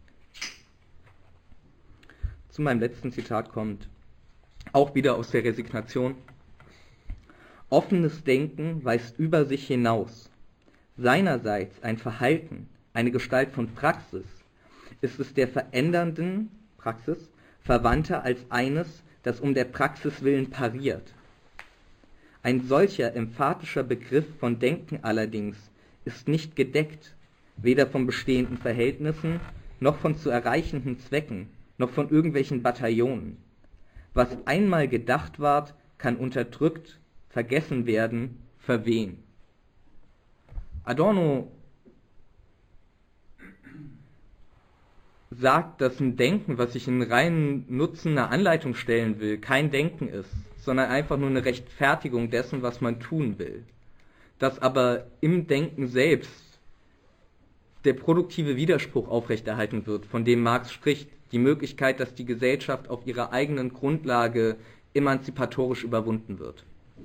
Zu meinem letzten Zitat kommt, auch wieder aus der Resignation: Offenes Denken weist über sich hinaus. Seinerseits ein Verhalten, eine Gestalt von Praxis, ist es der verändernden Praxis verwandter als eines, das um der Praxis willen pariert. Ein solcher emphatischer Begriff von Denken allerdings ist nicht gedeckt, weder von bestehenden Verhältnissen, noch von zu erreichenden Zwecken, noch von irgendwelchen Bataillonen. Was einmal gedacht ward, kann unterdrückt, vergessen werden, verwehen. Adorno sagt, dass ein Denken, was sich in reinen Nutzen einer Anleitung stellen will, kein Denken ist, sondern einfach nur eine Rechtfertigung dessen, was man tun will. Dass aber im Denken selbst der produktive Widerspruch aufrechterhalten wird, von dem Marx spricht, die Möglichkeit, dass die Gesellschaft auf ihrer eigenen Grundlage emanzipatorisch überwunden wird.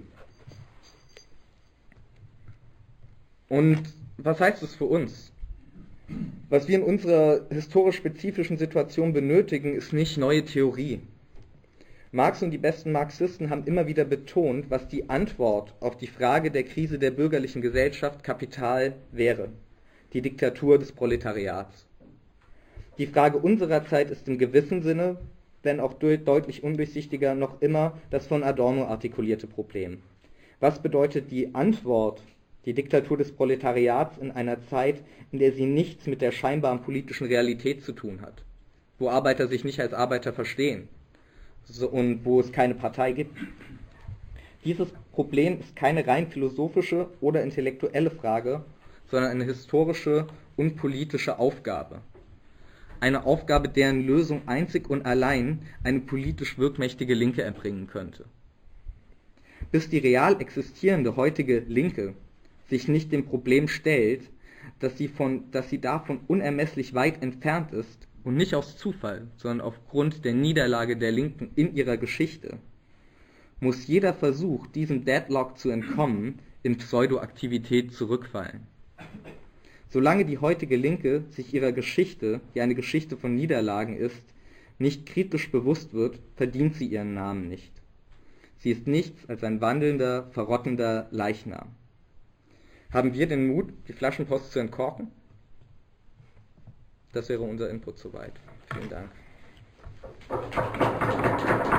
Und was heißt es für uns? Was wir in unserer historisch spezifischen Situation benötigen, ist nicht neue Theorie. Marx und die besten Marxisten haben immer wieder betont, was die Antwort auf die Frage der Krise der bürgerlichen Gesellschaft Kapital wäre: die Diktatur des Proletariats. Die Frage unserer Zeit ist im gewissen Sinne, wenn auch deutlich undurchsichtiger, noch immer das von Adorno artikulierte Problem. Was bedeutet die Antwort, die Diktatur des Proletariats, in einer Zeit, in der sie nichts mit der scheinbaren politischen Realität zu tun hat, wo Arbeiter sich nicht als Arbeiter verstehen so, und wo es keine Partei gibt. Dieses Problem ist keine rein philosophische oder intellektuelle Frage, sondern eine historische und politische Aufgabe. Eine Aufgabe, deren Lösung einzig und allein eine politisch wirkmächtige Linke erbringen könnte. Bis die real existierende heutige Linke sich nicht dem Problem stellt, dass sie, von, dass sie davon unermesslich weit entfernt ist und nicht aus Zufall, sondern aufgrund der Niederlage der Linken in ihrer Geschichte, muss jeder Versuch, diesem Deadlock zu entkommen, in Pseudoaktivität zurückfallen. Solange die heutige Linke sich ihrer Geschichte, die eine Geschichte von Niederlagen ist, nicht kritisch bewusst wird, verdient sie ihren Namen nicht. Sie ist nichts als ein wandelnder, verrottender Leichnam. Haben wir den Mut, die Flaschenpost zu entkorken? Das wäre unser Input soweit. Vielen Dank.